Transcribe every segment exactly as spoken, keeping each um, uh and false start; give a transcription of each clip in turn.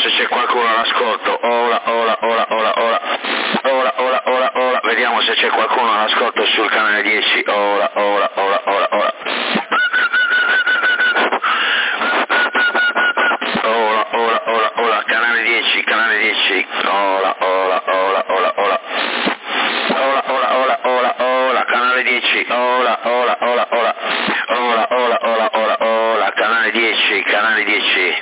se c'è qualcuno all'ascolto. Ora, ora, ora, ora, ora. Ora, ora, ora, ora. Vediamo se c'è qualcuno all'ascolto sul canale dieci. Ora, ora, ora, ora, ora. Ora, ora, ora, ora. Canale dieci, canale dieci. Ora, ora, ora, ora, ora. Ora, ora, ora, ora, ora. Canale dieci. Ora, ora, ora, ora. Ora, ora, ora, ora, ora. Canale dieci, canale dieci.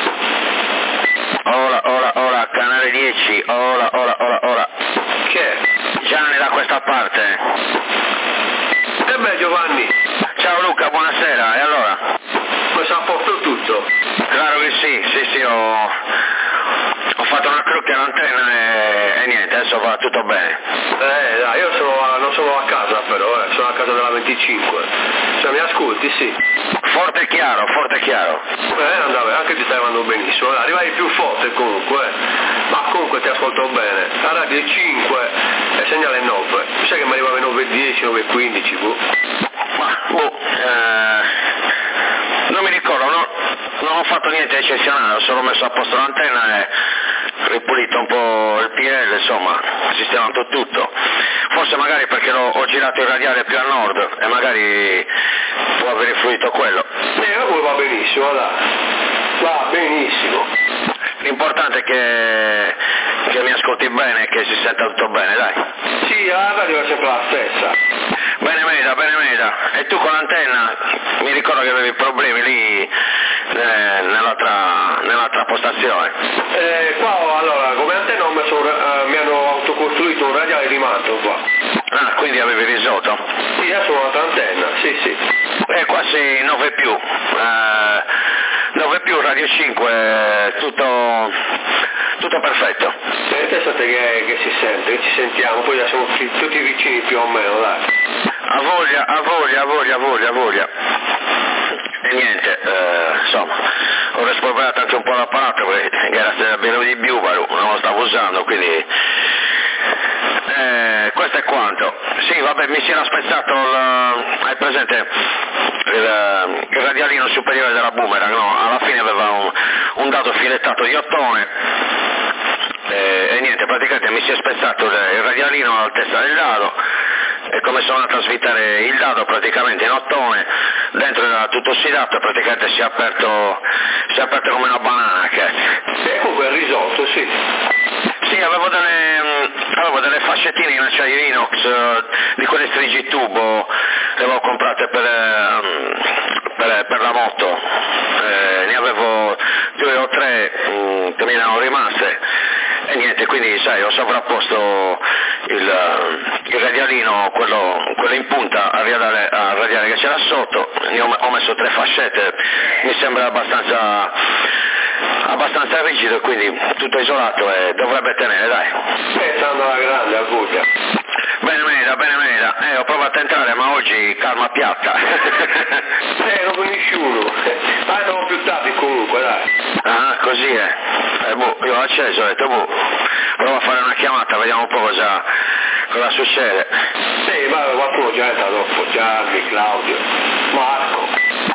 Ora, ora, ora, canale dieci, ora, ora, ora, ora. Che è? Gianni da questa parte. E beh Giovanni, Ciao Luca, buonasera, e allora? ma sa a posto tutto? Claro che sì, sì, sì, ho, ho fatto una crocchia all'antenna e, e niente, adesso va tutto bene. Eh dai, io sono a, non sono a casa però, eh, sono a casa della venticinque. Se mi ascolti, sì. Forte e chiaro, forte e chiaro. Eh, andava, anche ti stai andando benissimo, arrivavi più forte comunque, eh. Ma comunque ti ascolto bene. La radio è cinque e segnale nove. Sai che mi arrivava nove e dieci, nove e quindici, boh. Ma, boh, eh, non mi ricordo, no, non ho fatto niente eccezionale, ho solo messo a posto l'antenna e ripulito un po' il P L, insomma, sistemato tutto. Forse magari perché l'ho, ho girato il radiale più a nord e magari può aver influito quello. Eh, ma poi va benissimo, dai. Va benissimo. L'importante è che, che mi ascolti bene e che si senta tutto bene, dai. Sì, la radio è sempre la stessa. Bene Meda, bene Meda. E tu con l'antenna, mi ricordo che avevi problemi lì eh, nell'altra, nell'altra postazione. Eh, qua allora, come antenna ho messo, un, eh, mi hanno autocostruito un radiale di manto qua. Ah, quindi avevi risolto? Sì, adesso ho un'altra antenna, sì sì. E quasi nove più. Eh, nove più, Radio cinque, tutto, tutto perfetto. E pensate che, che si sente, che ci sentiamo, poi siamo tutti, tutti vicini più o meno, dai. A voglia, a voglia, a voglia, a voglia, a voglia. E niente, eh, insomma, ho rispolverato anche un po' l'apparato perché era stato bello di Biuvaru, non lo stavo usando, quindi eh, questo è quanto. Sì, vabbè, mi si era spezzato il, hai presente il, il radialino superiore della Boomerang, no? Alla fine aveva un, un dado filettato di ottone e, e niente, praticamente mi si è spezzato il radialino all'altezza del dado. E come sono andato a svitare il dado praticamente in ottone, dentro era tutto ossidato, praticamente si è aperto, si è aperto come una banana, che E comunque il risolto, sì. sì, avevo delle, avevo delle fascettine in acciaio inox, eh, di quelle strigitubo, le avevo comprate per, eh, per, per la moto, eh, ne avevo due o tre mh, che mi erano rimaste. E niente, quindi sai, ho sovrapposto il, il radialino, quello, quello in punta al radiale, al radiale che c'era sotto, ne ho, ho messo tre fascette, mi sembra abbastanza, abbastanza rigido e quindi tutto isolato e dovrebbe tenere, dai. E stanno alla grande, a Puglia. Bene Meda, bene Meda, eh, ho provato a entrare ma oggi calma piatta. Eh, non finisci uno. Ma andiamo più tardi comunque, dai. Ah, così è. Eh, boh, io ho acceso, ho detto, boh, provo a fare una chiamata, vediamo un po' cosa, cosa succede. Sì, ma qualcuno già è entrato dopo, Gianni, Claudio, Marco.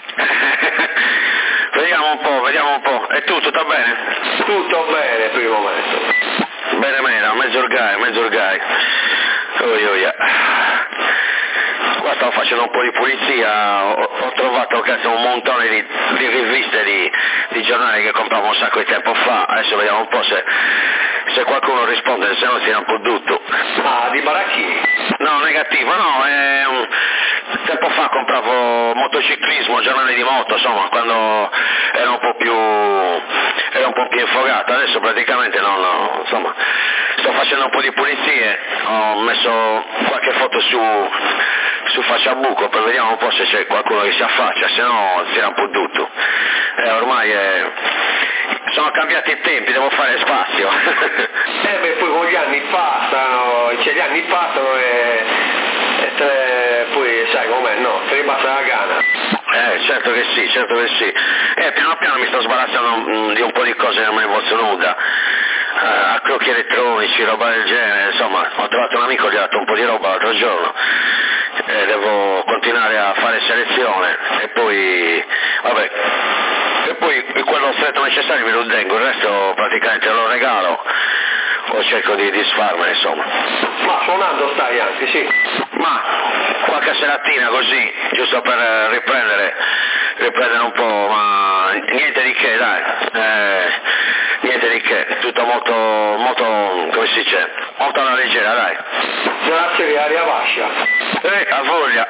Vediamo un po', vediamo un po'. E tu, tutto bene? Tutto bene per il momento. Bene Meda, mezzo orgai, mezzo orgai. Oi, oi, eh. Qua stavo facendo un po' di pulizia, ho, ho trovato cazzo, un montone di, di riviste di, di giornali che compravo un sacco di tempo fa, adesso vediamo un po' se, se qualcuno risponde, se no si è un po' tutto. Ah, di Baracchini? No, negativo, no, è un... tempo fa compravo motociclismo, giornali di moto, insomma, quando era un po' più era un po' più infogato, adesso praticamente non, no, insomma, sto facendo un po' di pulizie, ho messo qualche foto su su Facciabuco per vediamo un po' se c'è qualcuno che si affaccia, se no si era un po' tutto. Eh, ormai è... sono cambiati i tempi, devo fare spazio. Eh beh, poi con gli anni passano, cioè gli anni passano e, e te, poi sai com'è, no? Te ne passa la gana. Eh, certo che sì, certo che sì. Eh, piano piano mi sto sbarazzando mh, di un po' di cose che non me ne posso nuda. Uh, accrocchi elettronici, roba del genere, insomma, ho trovato un amico, gli ho dato un po' di roba l'altro giorno. Eh, devo continuare a fare selezione e poi, vabbè, e poi quello stretto necessario me lo tengo, il resto praticamente lo regalo o cerco di disfarmene, insomma. Ma suonando stai anche, sì? Ma qualche seratina così, giusto per riprendere, riprendere un po', ma niente di che, dai, eh, niente di che, tutto molto, molto, come si dice, molto alla leggera, dai. Grazie di aria vascia. Eh, a voglia.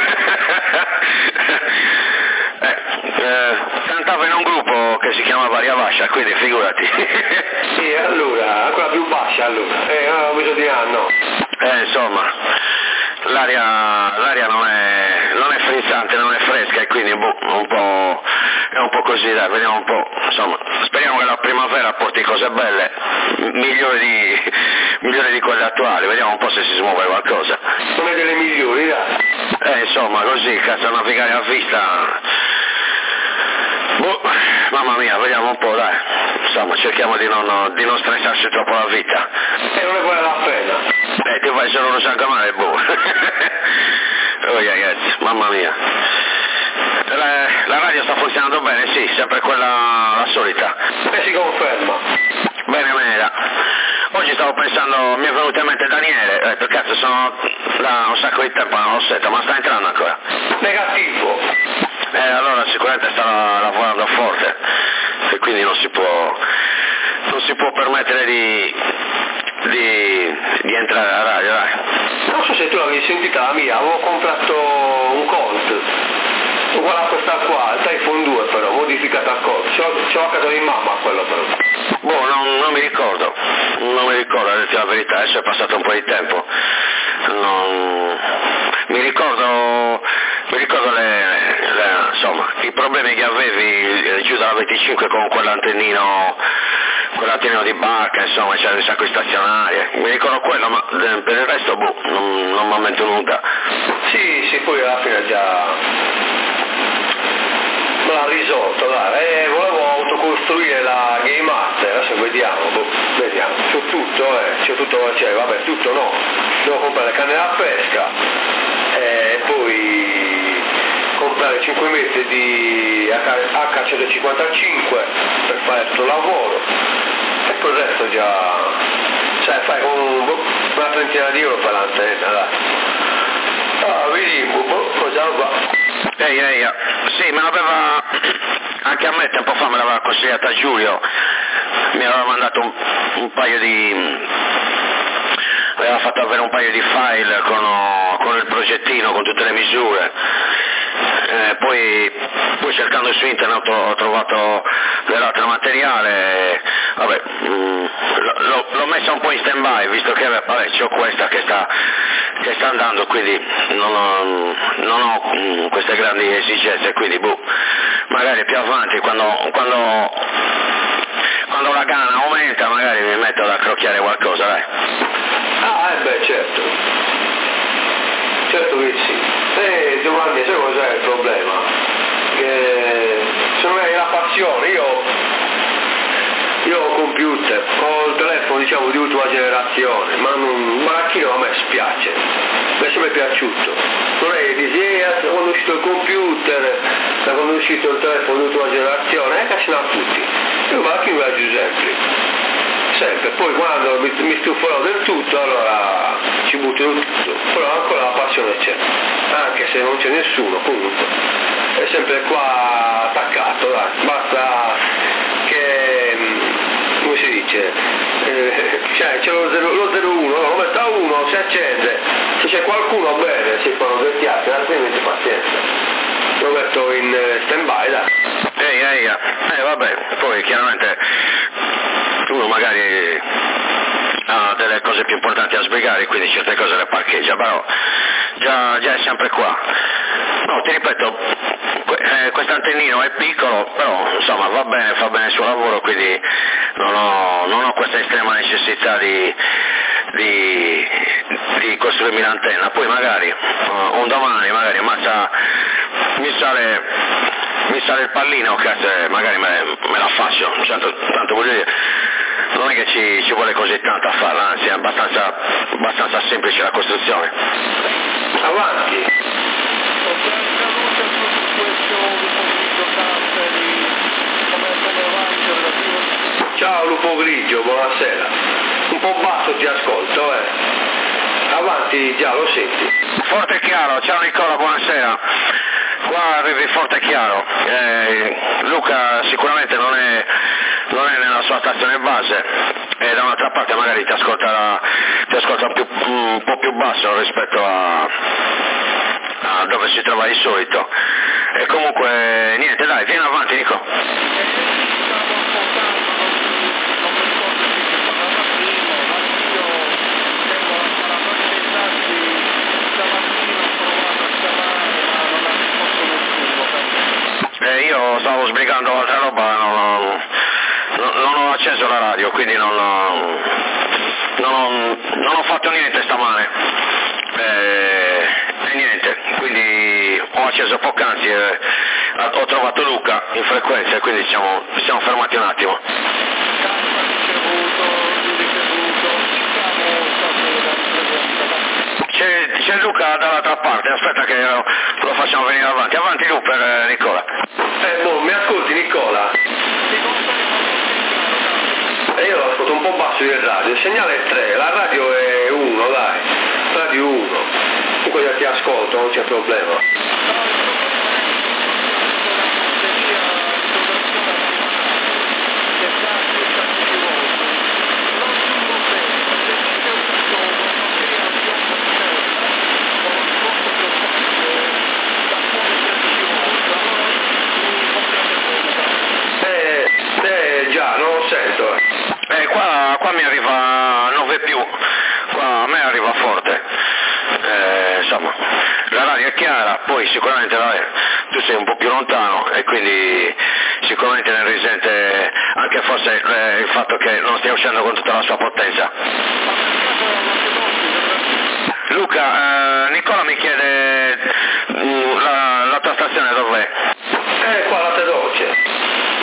eh, eh, cantavo in un gruppo che si chiama Aria Vascia, quindi figurati. Sì, allora, ancora più bascia allora. Eh, non ho bisogno di anno. Eh, insomma, l'aria, l'aria non è, non è frizzante, non è fresca e quindi boh, un po', è un po' così, dai, vediamo un po', insomma, speriamo che la primavera porti cose belle, migliori di, migliori di quelle attuali, vediamo un po' se si smuove qualcosa. Sono delle migliori, dai. Eh, insomma, così, cazzo, navigare a vista, boh, mamma mia, vediamo un po', dai, insomma, cerchiamo di non, di non stressarci troppo la vita. E non ne vale la pena. Eh, ti fai solo uno sangamare, boh. Oh ragazzi, mamma mia. La, la radio sta funzionando bene, sì, sempre quella la solita. E si conferma. Bene, bene. Oggi stavo pensando, mi è venuto in mente Daniele, eh, per cazzo sono da un sacco di tempo, non lo sento, ma sta entrando ancora. Negativo. Eh, allora sicuramente sta lavorando forte e quindi non si può, non si può permettere di, di, di entrare alla radio, dai. Non so se tu l'avevi sentita la mia, avevo comprato un Colt, uguale a questa qua, il iPhone due però, modificata al Colt, ce l'ho, ce l'ho a casa di mamma quello però. Boh, non, non mi ricordo, non mi ricordo, a dirti la verità, adesso è passato un po' di tempo. Non... Mi ricordo, mi ricordo le, le, insomma, i problemi che avevi eh, giù dalla venticinque con quell'antennino, quell'antennino di barca, insomma, c'era un sacco di stazionarie. Mi ricordo quello, ma eh, per il resto, boh, non, non mi ha mantenuta. Sì, sì, poi alla fine già me l'ha risolto, dai, e volevo autocostruire la Game Master, adesso vediamo, boh, vediamo, c'ho tutto, eh, c'ho tutto, cioè, vabbè, tutto no, devo comprare canne da pesca, e poi comprare cinque metri di acca centocinquantacinque per fare tutto il lavoro, e poi il resto già, cioè, fai con boh, una trentina di euro per l'antenna, dai. Ah, vediamo, boh, cosa va? Ehi, ehi, sì, me l'aveva, anche a me tempo fa me l'aveva consigliata Giulio, mi aveva mandato un, un paio di, aveva fatto avere un paio di file con, con il progettino, con tutte le misure, eh, poi, poi cercando su internet ho trovato dell'altro materiale, vabbè, mh, l'ho, l'ho messa un po' in stand by, visto che vabbè, c'ho questa che sta, che sta andando, quindi non ho, non ho mh, queste grandi esigenze, quindi boh, magari più avanti quando, quando, quando la gana aumenta magari mi metto ad accrocchiare qualcosa, dai. Ah, eh beh, certo, certo che sì. E Giovanni, sai cos'è il problema? Che se non hai la passione, io io ho computer, ho il telefono diciamo di ultima generazione, ma non, un baracchino a me spiace, mi è sempre piaciuto. Non è che dici, eh, quando è uscito il computer, da quando è uscito il telefono di ultima generazione, eh, che ce l'ha tutti. Io il baracchino lo faccio sempre, sempre, poi quando mi, mi stuferò del tutto, allora ci butto in tutto, però ancora la passione c'è, anche se non c'è nessuno, comunque, è sempre qua attaccato, dai, basta che, come si dice, eh, cioè c'è lo zero uno, lo metto a uno, si accende, se c'è qualcuno bene si fanno due chiacchiere, altrimenti pazienza, lo metto in stand by, dai. Ehi, ehi, eh vabbè, poi chiaramente uno magari ha delle cose più importanti da sbrigare, quindi certe cose le parcheggia, però già, già è sempre qua. No, ti ripeto, eh, quest'antennino è piccolo, però insomma va bene, fa bene il suo lavoro, quindi non ho, non ho questa estrema necessità di, di, di costruirmi l'antenna. Poi magari uh, un domani magari ammazza, mi sale, mi sale il pallino, cazzo, magari me, me la faccio, tanto, tanto voglio dire, non è che ci, ci vuole così tanto a farla, anzi è abbastanza, abbastanza semplice la costruzione. Avanti. Ho già avuto su questo di pomeriggio Camperi, come se ne va Ciao lupo grigio, buonasera. Un po' basso ti ascolto, eh. Avanti, già lo senti. Forte e chiaro, ciao Nicola, buonasera. Qua arrivi forte e chiaro. Eh, Luca sicuramente non è, non è nella sua stazione base e da un'altra parte magari ti ascolta, ti ascolta più, un po' più basso rispetto a, a dove si trova di solito. E comunque niente, dai, vieni avanti Nico. Eh, io stavo sbrigando altra roba, non ho, non, non ho acceso la radio, quindi non ho, non ho, non ho fatto niente stamane. Eh, e niente, quindi ho acceso poc'anzi e ho trovato Luca in frequenza e quindi siamo, ci siamo fermati un attimo. C'è, c'è Luca dall'altra parte, aspetta che lo, lo facciamo venire avanti. Avanti Lu per eh, Nicola. Eh, boh, mi ascolti Nicola? E io lo ascolto un po' basso il radio, il segnale è tre, la radio è uno, dai, radio uno. Comunque io ti ascolto, non c'è problema. Eh, qua, qua mi arriva nove più, qua a me arriva forte, eh, insomma, la radio è chiara, poi sicuramente vabbè, tu sei un po' più lontano e quindi sicuramente ne risente anche forse eh, il fatto che non stia uscendo con tutta la sua potenza. Luca, eh, Nicola mi chiede mh, la, la tua stazione dov'è? Eh, qua la Tedoce.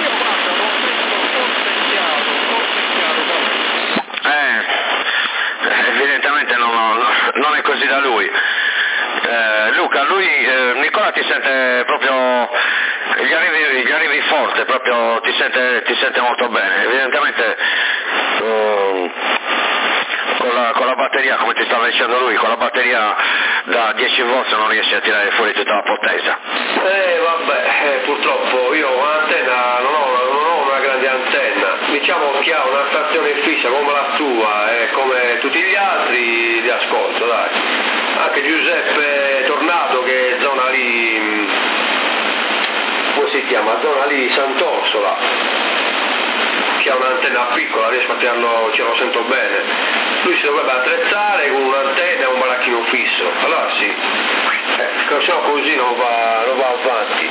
Evidentemente non, non è così da lui. Eh, Luca, lui, eh, Nicola ti sente proprio, gli arrivi, gli arrivi forte, proprio ti sente, ti sente molto bene. Evidentemente eh, con, la, con la batteria, come ti stava dicendo lui, con la batteria da dieci volt non riesci a tirare fuori tutta la potenza. Eh vabbè, eh, purtroppo io un'antenna non ho, non ho una grande antenna, diciamo che ha una stazione fissa come la tua e come tutti gli altri li ascolto, dai. Anche Giuseppe Tornato che è zona lì, come si chiama? Zona lì Sant'Orsola, che ha un'antenna piccola, riesco a tirarlo, ce lo sento bene. Lui si dovrebbe attrezzare con un'antenna e un baracchino fisso, allora sì, eh, se no così non va, non va avanti.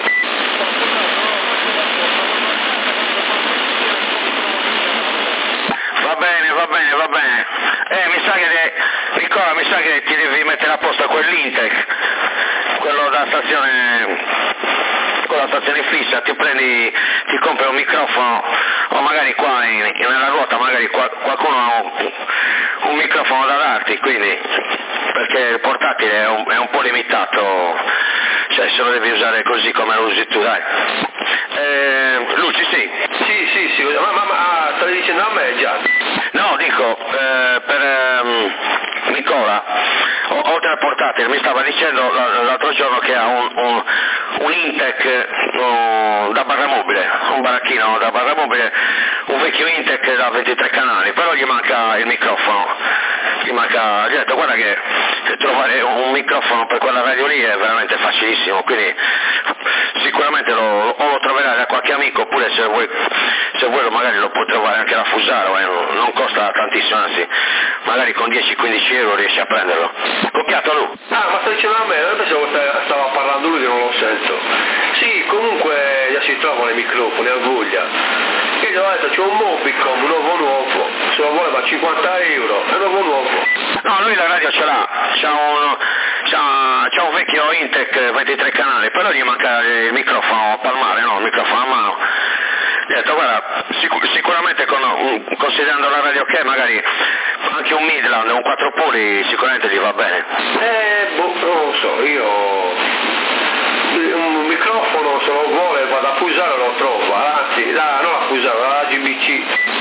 Va bene, va bene, va bene. Eh, mi sa che, Nicola, mi sa che ti devi mettere a posto quell'Intec, quello da stazione, con la stazione fissa, ti prendi, ti compri un microfono, o magari qua in, nella ruota magari qualcuno ha un, un microfono da darti, quindi, perché il portatile è un, è un po' limitato, cioè se lo devi usare così come lo usi tu, dai. Eh, Luci, sì. Sì, sì, sì, ma, ma, ma stai dicendo a me già? No, dico, eh, per ehm, Nicola, o- oltre al portatile, mi stava dicendo l- l'altro giorno che ha un, un, un Intec uh, da barra mobile, un baracchino da barra mobile, un vecchio Intec da ventitré canali, però gli manca il microfono, gli manca, gli ho detto guarda che trovare un microfono per quella radio lì è veramente facilissimo, quindi sicuramente lo, o lo troverai da qualche amico oppure se vuoi, se vuoi magari lo puoi trovare anche da Fusaro, eh, non costa tantissimo, anzi magari con dieci quindici euro riesci a prenderlo. Copiato lui. Ah, ma stai dicendo a me, non pensavo che stava parlando lui che non lo sento. Sì, comunque già si trovano i microfoni a voglia. Io gli ho detto c'è un Mobicom nuovo nuovo, se lo voleva cinquanta euro, è nuovo nuovo. No, lui la radio ce l'ha, c'ha un, c'ha, c'ha un vecchio Intec ventitré canali, però gli manca il microfono palmare, no, il microfono a mano. Gli ho detto guarda, sicur- sicuramente con, un, considerando la radio che magari anche un Midland, un quattro poli sicuramente gli va bene. Eh, boh, non lo so, io un microfono se lo vuole vado a Fusaro e lo trovo, anzi, da, non a Fusaro, alla G B C. Eh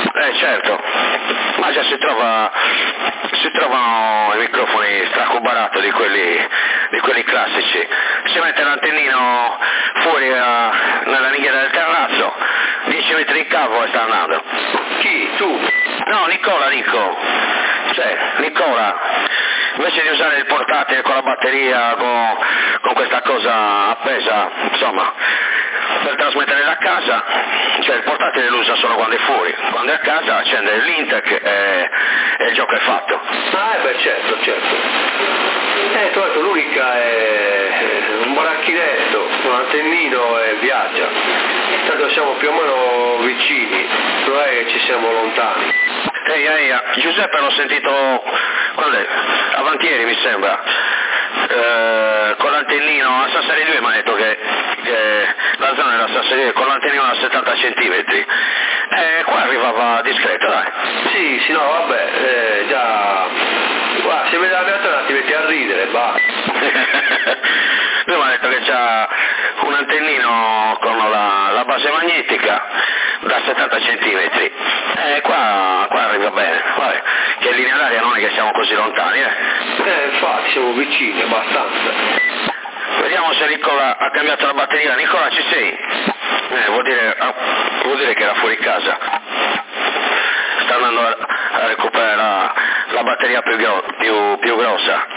certo, ma già si trova, si trovano i microfoni stracubarato di quelli, di quelli classici, si mette l'antennino fuori a, nella ringhiera del terrazzo, dieci metri di cavo e sta andando. Chi? Tu? No, Nicola dico, cioè Nicola, invece di usare il portatile con la batteria, con, con questa cosa appesa, insomma, per trasmettere da casa, cioè il portatile lo usa solo quando è fuori, quando è a casa accende l'Intec e, e il gioco è fatto. Ah, eh beh, certo, certo. Eh, tra l'altro l'unica è un baracchinetto, un antennino e viaggia. Tanto siamo più o meno vicini, non è che ci siamo lontani. Ehi, ehi, Giuseppe l'ho sentito, quando è? Avantieri mi sembra, eh, con l'antennino a Sassari due mi ha detto che, che la zona era Sassari due con l'antennino a settanta centimetri, e qua arrivava discreto, dai. Sì, sì, no, vabbè, eh, già, guarda, se vede la mia zona ti metti a ridere, basta. Lui mi ha detto che c'ha un antennino con la, la base magnetica da settanta centimetri, e qua, qua arriva bene, vabbè, che in linea d'aria non è che siamo così lontani, eh. Eh, infatti, siamo vicini, abbastanza. Vediamo se Nicola ha cambiato la batteria. Nicola, ci sei? Eh, vuol dire, vuol dire che era fuori casa. Sta andando a, a recuperare la, la batteria più, più, più grossa.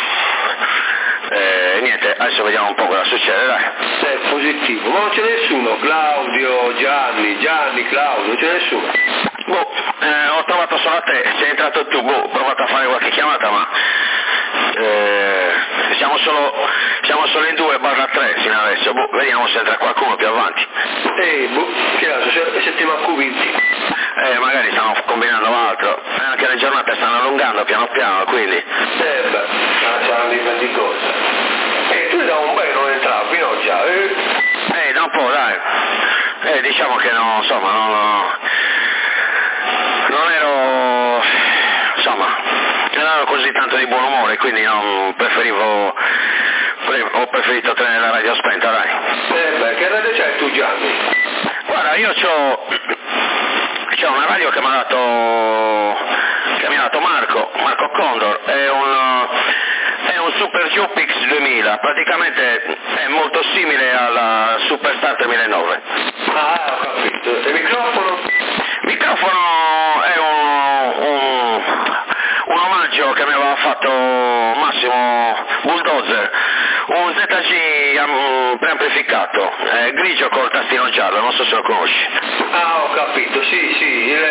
E eh, niente, adesso vediamo un po' cosa succede, dai. È positivo, ma non c'è nessuno, Claudio, Gianni, Gianni, Claudio, non c'è nessuno. Boh, eh, ho trovato solo a te, sei entrato tu, boh, ho provato a fare qualche chiamata, ma eh, siamo solo siamo solo in due barra tre fino adesso, boh, vediamo se entra qualcuno più avanti. Ehi, boh, che altro, se, se ti manco vinti. Eh, magari stanno combinando altro, eh, anche le giornate stanno allungando piano piano, quindi. Eh beh, c'erano di cosa. E tu da un bel non entravi, no già? Eh, eh da un po', dai. Eh, diciamo che no, insomma, non, non ero, insomma, non ero così tanto di buon umore, quindi non preferivo, ho preferito tenere la radio spenta, dai. Eh beh, che radio c'hai tu, Gianni? Guarda, io c'ho, c'ho una radio che mi ha dato, che mi ha dato Marco, Marco Condor, è un, è un Super Jupix duemila, praticamente è molto simile alla Superstar tremilanove. Ah, ho capito. E il microfono? Il microfono è un, un, un omaggio che mi aveva fatto Massimo Bulldozer, un Z G um, preamplificato, eh, grigio col tastino giallo, non so se lo conosci. Ah, ho capito, sì, sì, il...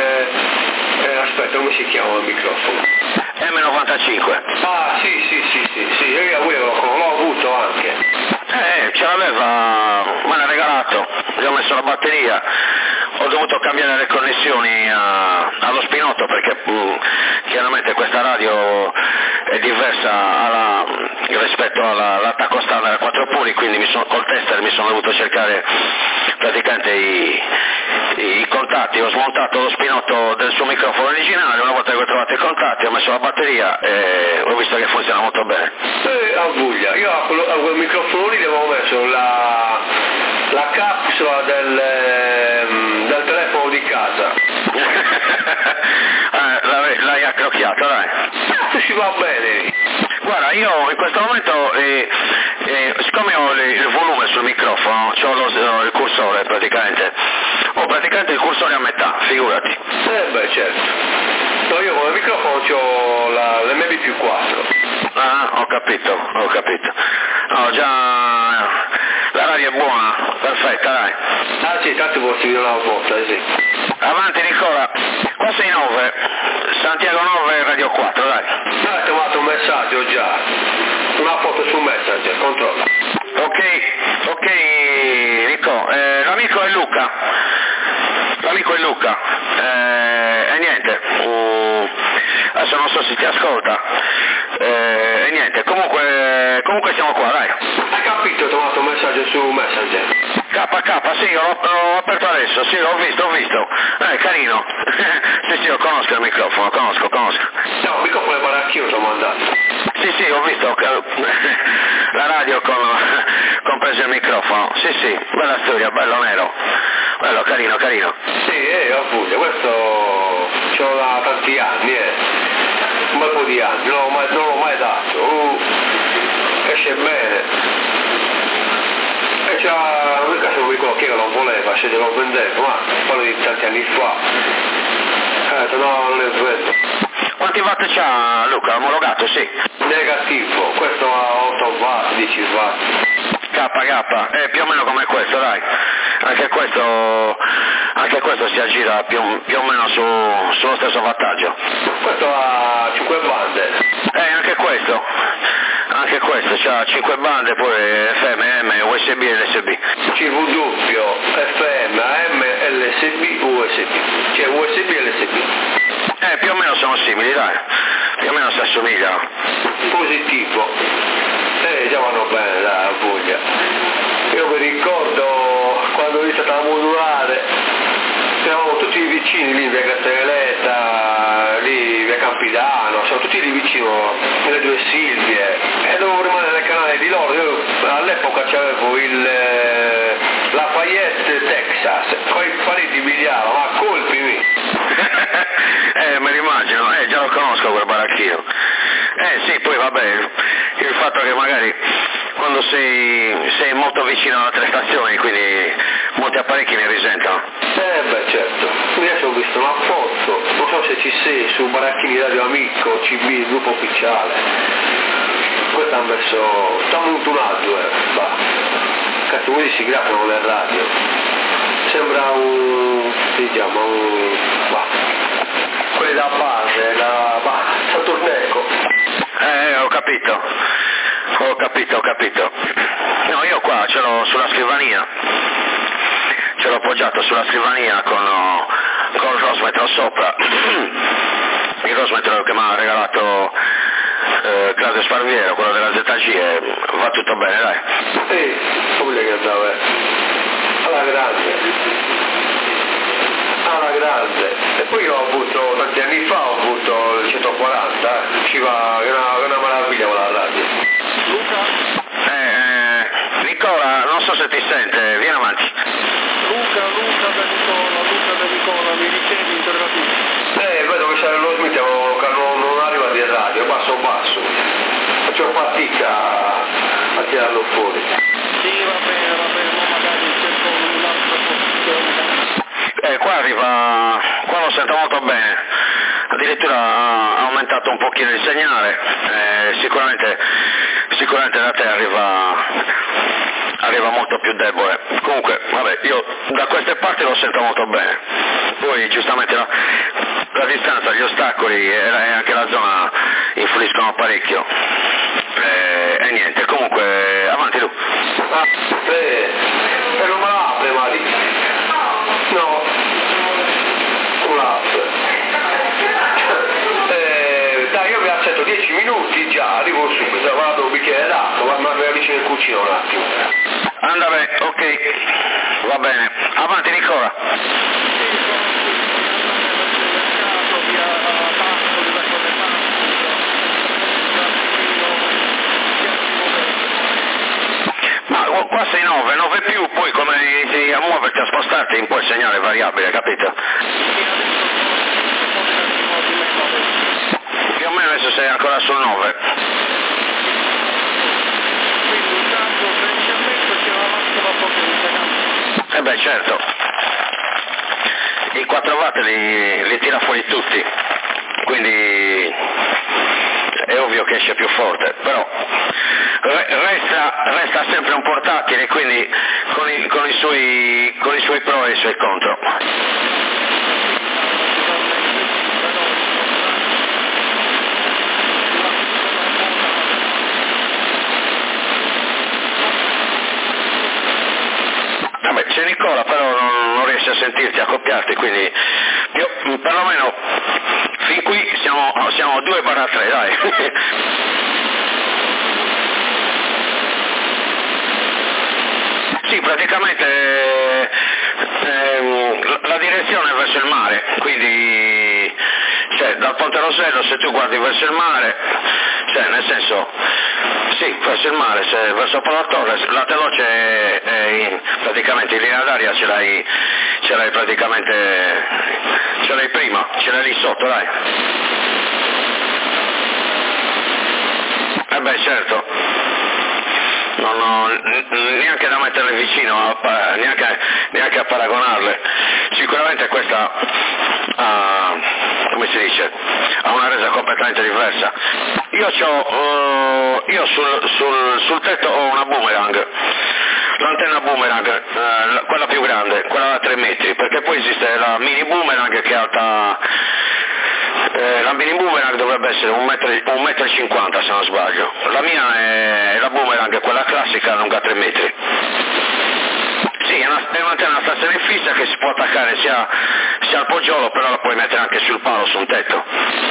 Eh, aspetta, come si chiama il microfono? M novantacinque. Ah, sì, sì, sì, sì, sì, io avevo, l'ho avuto anche. Eh, ce l'aveva, me l'ha regalato, gli ho messo la batteria, ho dovuto cambiare le connessioni a, allo spinotto perché mh, chiaramente questa radio è diversa alla, rispetto alla, all'attacco standard a quattro poli, quindi mi sono, col tester mi sono dovuto cercare praticamente i, i contatti, ho smontato lo spinotto del suo microfono originale, una volta che ho trovato i contatti ho messo la batteria e ho visto che funziona molto bene. Eh, a voglia, io a quel, a quel microfono lì avevo messo la, la capsula del, del telefono di casa. eh, l'hai accrocchiata, dai. Cazzo, ci va bene. Guarda, io in questo momento, eh, eh, siccome ho le, il volume sul microfono, ho lo, il cursore praticamente, ho praticamente il cursore a metà, figurati. Eh beh, certo. No, io con il microfono ho la, l'M B più quattro. Ah, ho capito, ho capito. No, già la radio è buona, perfetta, dai. Ah sì, tanto posso dire una volta, sì. Avanti Nicola, qua sei nove, Santiago nove, Radio quattro, dai. Ah, ti ho mandato un messaggio già, una foto su Messenger, controlla. Ok, ok Nico, eh, l'amico è Luca, l'amico è Luca, eh, e niente, um, adesso non so se ti ascolta, eh, e niente, comunque, comunque siamo qua, dai. Hai capito, ti ho mandato un messaggio su Messenger. K K, sì, l'ho, l'ho aperto adesso, sì, l'ho visto, ho visto. Eh, carino. Sì, sì, lo conosco il microfono, lo conosco, conosco. No, il microfono è baracchino, ti ho mandato. Sì, sì, ho visto la radio con compreso il microfono. Sì, sì, bella storia, bello nero. Bello, carino, carino. Sì, eh, appunto, questo ce l'ho da tanti anni, eh. Un bel po' di anni, non l'ho mai, non l'ho mai dato. Uh, esce bene. E c'ha, nel caso non ricordo chi che lo voleva, se glielo vendevo, ma parlo di tanti anni fa. Eh, detto, no, non è vero. Quanti watt c'ha Luca? Omologato, sì. Negativo, questo ha otto watt, dieci watt. K K, eh, più o meno come questo, dai. Anche questo, anche questo si aggira più, più o meno su, sullo stesso wattaggio. Questo ha cinque bande. Eh, anche questo. Anche questo, c'ha cinque bande, poi F M, M, U S B e L S B. C V doppio, F M, A M, L S B, U S B. Cioè U S B e L S B. Eh, più o meno sono simili, dai. Più o meno si assomigliano. Positivo. Eh, già vanno bene, dai, la voglia. Io mi ricordo quando ho iniziato a modulare, eravamo tutti vicini lì in via Castelletta, lì via Campidano, siamo tutti lì vicino alle due Silvie e dovevo rimanere nel canale di loro. Io all'epoca c'avevo il eh, Lafayette Texas, con i pali di biliaro, ma colpimi! eh, me l'immagino, eh, già lo conosco quel baracchino. Eh sì, poi vabbè, il fatto che magari quando sei, sei molto vicino alle altre stazioni, quindi molti apparecchi ne risentono. Eh beh certo, adesso ho visto una foto, non so se ci sei, su Baracchini Radio Amico, C B, il gruppo ufficiale. Questo ha messo, sta montunato, eh, va. Cazzo, quelli si grafano le radio. Sembra un, diciamo, un, va. Quelli da base, da, va, Saturneco. Eh, ho capito, ho capito, ho capito. No, io qua ce l'ho sulla scrivania, ce l'ho appoggiato sulla scrivania con, con il rosmetro sopra, il rosmetro che mi ha regalato eh, Claudio Sparviero, quello della Z G, e va tutto bene, dai. Sì, come che andava? Alla grande. Alla grande. E poi io ho avuto, tanti anni fa, ho avuto il centoquaranta, eh. Usciva, è una, una meraviglia quella radio. Luca? Eh, eh, Nicola, non so se ti sente, vieni avanti. Luca, Luca da Nicola, Luca da Nicola, mi ricevi interrogativo? Eh, vedo che c'è lo Smith, non, non arriva di radio, basso basso. Faccio fatica a, a tirarlo fuori. Sì, va bene, va bene, ma magari cerco un'altra posizione. Eh, qua arriva, qua lo sento molto bene, addirittura ha aumentato un pochino il segnale, eh, sicuramente, sicuramente da te arriva, arriva molto più debole. Comunque, vabbè, io da queste parti lo sento molto bene, poi giustamente la, la distanza, gli ostacoli e, e anche la zona influiscono parecchio, eh, e niente, comunque, avanti tu. Ah, eh, e non me la apre, Mari? No, non la apre. Eh, dai, io vi accetto dieci minuti, già, arrivo subito, vado un bicchiere d'acqua, ma mi avvicino in cucina un attimo. Anda bene, ok, va bene, avanti Nicola. Ma qua sei nove, nove più, poi come inizi a muoverti, a spostarti, un po' il segnale variabile, capito? Più o meno adesso sei ancora sul nove. Quindi intanto praticamente c'è la massima potenza. Eh beh certo, i quattro watt li, li tira fuori tutti, quindi è ovvio che esce più forte, però resta, resta sempre un portatile, quindi con i, con i suoi, con i suoi pro e i suoi contro. Vabbè, c'è Nicola, però non, non riesce a sentirti, a accoppiarti, quindi io, perlomeno fin qui siamo, siamo due barra tre, dai. Sì, praticamente eh, ehm, la direzione è verso il mare, quindi cioè, dal Ponte Rosello se tu guardi verso il mare, cioè nel senso, sì, verso il mare, se verso Palo Torres, la Teloce è, è in, praticamente in linea d'aria ce l'hai, ce l'hai praticamente, ce l'hai prima, ce l'hai lì sotto, dai. Eh beh, certo. Non ho neanche da metterle vicino, a, neanche, neanche a paragonarle. Sicuramente questa ha, come si dice, ha una resa completamente diversa. Io, uh, io sul, sul, sul tetto ho una boomerang, l'antenna boomerang, eh, quella più grande, quella da tre metri, perché poi esiste la mini boomerang che è alta. Eh, la mini boomerang dovrebbe essere un metro, un metro e cinquanta se non sbaglio. La mia è la boomerang, quella classica, lunga tre metri. Sì, è, una, è un'antenna a stazione fissa che si può attaccare sia, sia al poggiolo, però la puoi mettere anche sul palo, su un tetto.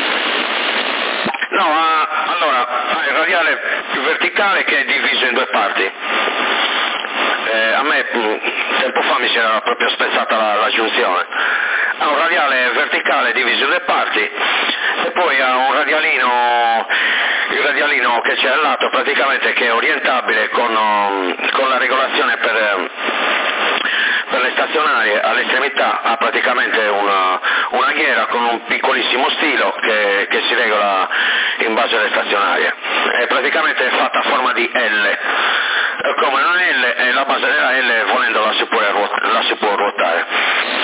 No, ha, allora, ha il radiale verticale che è diviso in due parti. Eh, a me tempo fa mi si era proprio spezzata la, la giunzione. Ha un radiale verticale diviso in due parti e poi ha un radialino, il radialino che c'è al lato praticamente che è orientabile con, con la regolazione per, per le stazionarie all'estremità, ha praticamente una, una ghiera con un piccolissimo stilo che, che si regola in base alle stazionarie. È praticamente fatta a forma di L. Come una L e la base della L volendo la si può, la si può ruotare.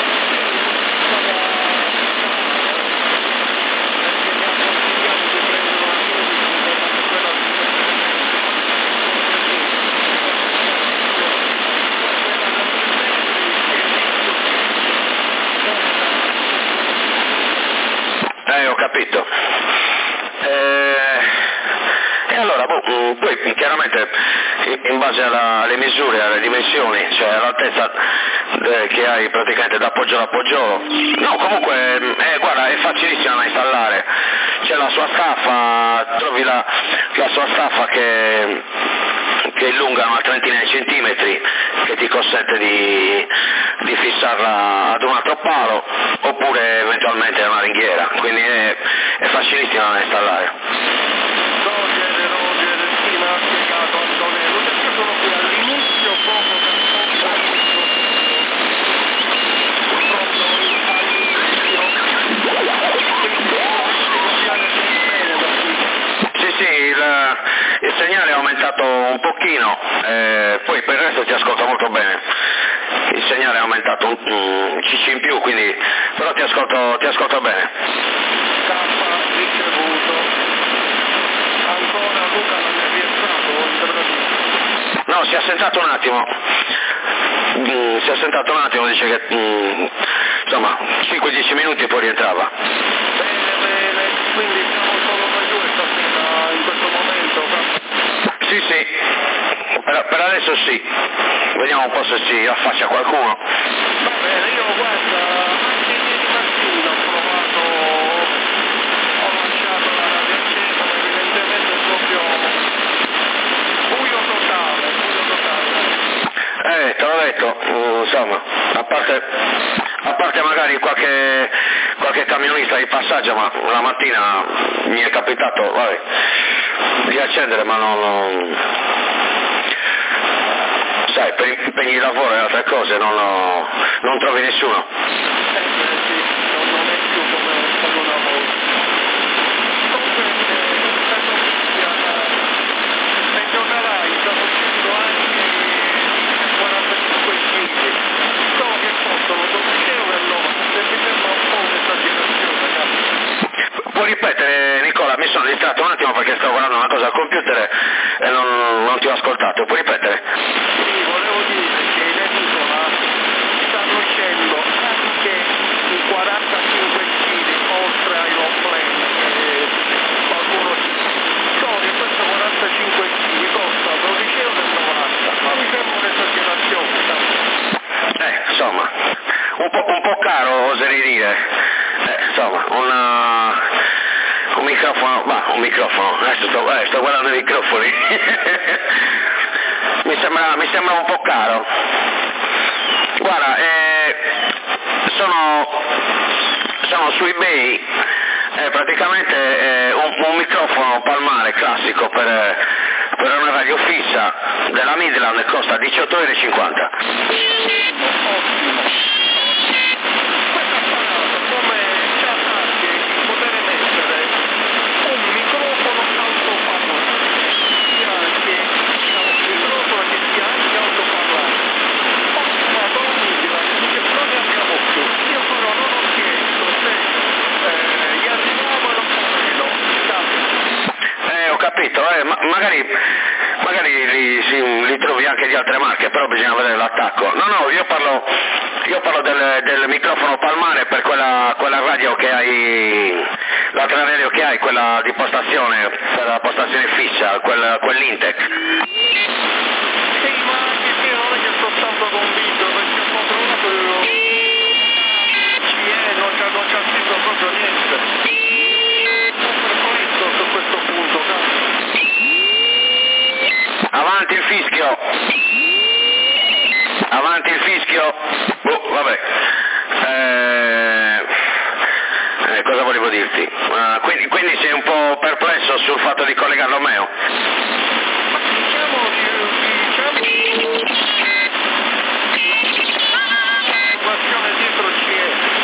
Eh, ho capito. Eh, e allora, boh, poi chiaramente in base alla, alle misure, alle dimensioni, cioè all'altezza eh, che hai praticamente da poggiolo a poggiolo, no comunque, eh, guarda, è facilissima da installare, c'è la sua staffa, trovi la, la sua staffa che, che è lunga una trentina di centimetri, che ti consente di, di fissarla ad un altro palo, oppure eventualmente una ringhiera, quindi è, è facilissima da installare. Roger, Roger, sì, mi ha spiegato Antonello, perché sono qui all'inizio proprio del posto all'inizio, proprio all'inizio, quindi copiare bene da qui. Sì, sì, il, il segnale è aumentato un pochino, eh, poi per il resto ti ascolto molto bene. Il segnale è aumentato un, un cc in più, quindi però ti ascolto, ti ascolto bene. K ricevuto. Ancora Luca non è rientrato? No, si è assentato un attimo. Mm, si è assentato un attimo, dice che mm, insomma cinque dieci minuti e poi rientrava. Bene, bene, quindi siamo solo noi due stasera in questo momento. Sì, sì, per, per adesso sì. Vediamo un po' se si affaccia qualcuno. Va bene, io guarda, anche ieri mattina ho provato, ho lasciato la radio accesa, ma evidentemente è proprio buio totale, buio totale. Eh, te l'ho detto, mm, insomma, a parte, a parte magari qualche, qualche camionista di passaggio, ma la mattina mi è capitato, vabbè, di accendere, ma non... non sai, per impegni di lavoro e altre cose non, ho, non trovi nessuno. Eh beh sì, non, non è più come, come una volta. Comunque, questa notizia, Sergio Calai sta facendo anche quarantacinque chili, solo che costano dodici euro e novanta, e mi sembra un po' un'esagerazione, ragazzi. Puoi ripetere, Nicola, mi sono distratto un attimo perché stavo guardando una cosa al computer e non, non ti ho ascoltato, puoi ripetere? Sì, volevo dire che in edicola stanno uscendo anche i quarantacinque chili oltre ai long plane, che qualcuno solo che questo quarantacinque chili costa dodici euro e novanta, ma mi sembra un'esagerazione, Eh, insomma, un po', un po' caro oserei dire, eh, insomma, una, un microfono, bah, un microfono, adesso sto, eh, sto guardando i microfoni, mi sembra, mi sembra un po' caro. Guarda, eh, sono, sono su eBay, eh, praticamente eh, un, un microfono palmare classico per, per una radio fissa della Midland costa diciotto euro e cinquanta. Capito, eh, ma magari, magari li, si, li trovi anche di altre marche, però bisogna vedere l'attacco. No, no, io parlo, io parlo del, del microfono palmare per quella, quella radio che hai, l'altra radio che hai, quella di postazione, per la postazione fissa, quel, quell'Intec. Sì, ma anche se non è che sto tanto convinto, perché ho controllato il C E, non c'è, non c'è scritto proprio niente. Su questo punto, avanti il fischio, avanti il fischio, boh, vabbè, eh, eh, cosa volevo dirti? Uh, quindi, quindi sei un po' perplesso sul fatto di collegarlo a Meo? Ma diciamo, diciamo, l'attuazione dietro C E.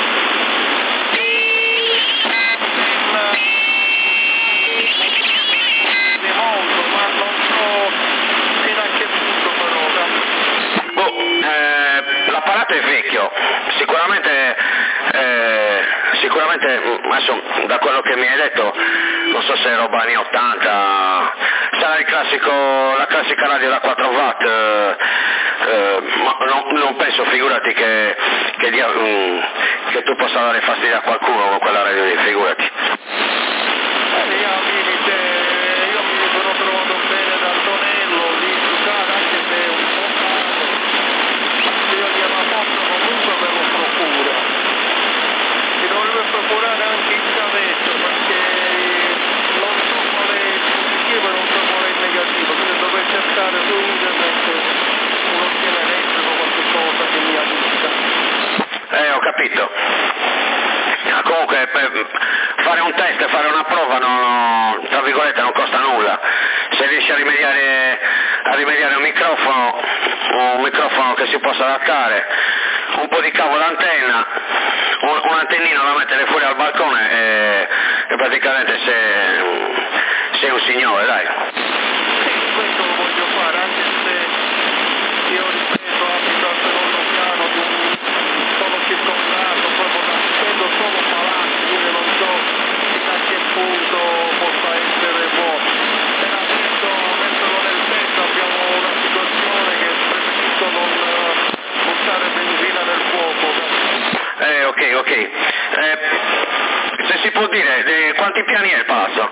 L'apparato è vecchio, sicuramente, eh, sicuramente adesso, da quello che mi hai detto, non so se è roba anni ottanta, sarà il classico, la classica radio da quattro watt, eh, eh, ma non, non penso, figurati, che, che, dia, um, che tu possa dare fastidio a qualcuno con quella radio lì, figurati. Eh, io mi sono trovato bene da Antonello, lì su casa, anche se è un po' caro. Io gliela posso comunque me lo procuro. Si dovrebbe procurare anche il cavetto, perché non so qual è il positivo e non so qual è il negativo, quindi dovrei cercare su internet uno schema elettrico, qualche cosa che mi aiuta. Eh, ho capito. Comunque per fare un test, fare una prova, non, tra virgolette, non costa nulla. Se riesci a rimediare, a rimediare un microfono, un microfono che si possa adattare, un po' di cavo d'antenna, un, un'antennina da mettere fuori al balcone e, e praticamente sei, sei un signore, dai. Sì, questo lo voglio fare, anche se io ripeto, abito al secondo piano, sono circondato, proprio da spendo solo palazzi, quindi non so fino a che punto possa essere buono. Per adesso, metterlo nel testo, abbiamo una situazione che preferisco non buttare benzina nel fuoco. Eh, ok, ok. Eh, se si può dire, eh, quanti piani è il palazzo?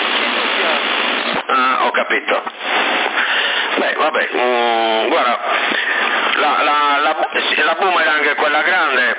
Ah, ho capito. Beh, vabbè, mm, guarda, la, la, la, la boomerang è quella grande,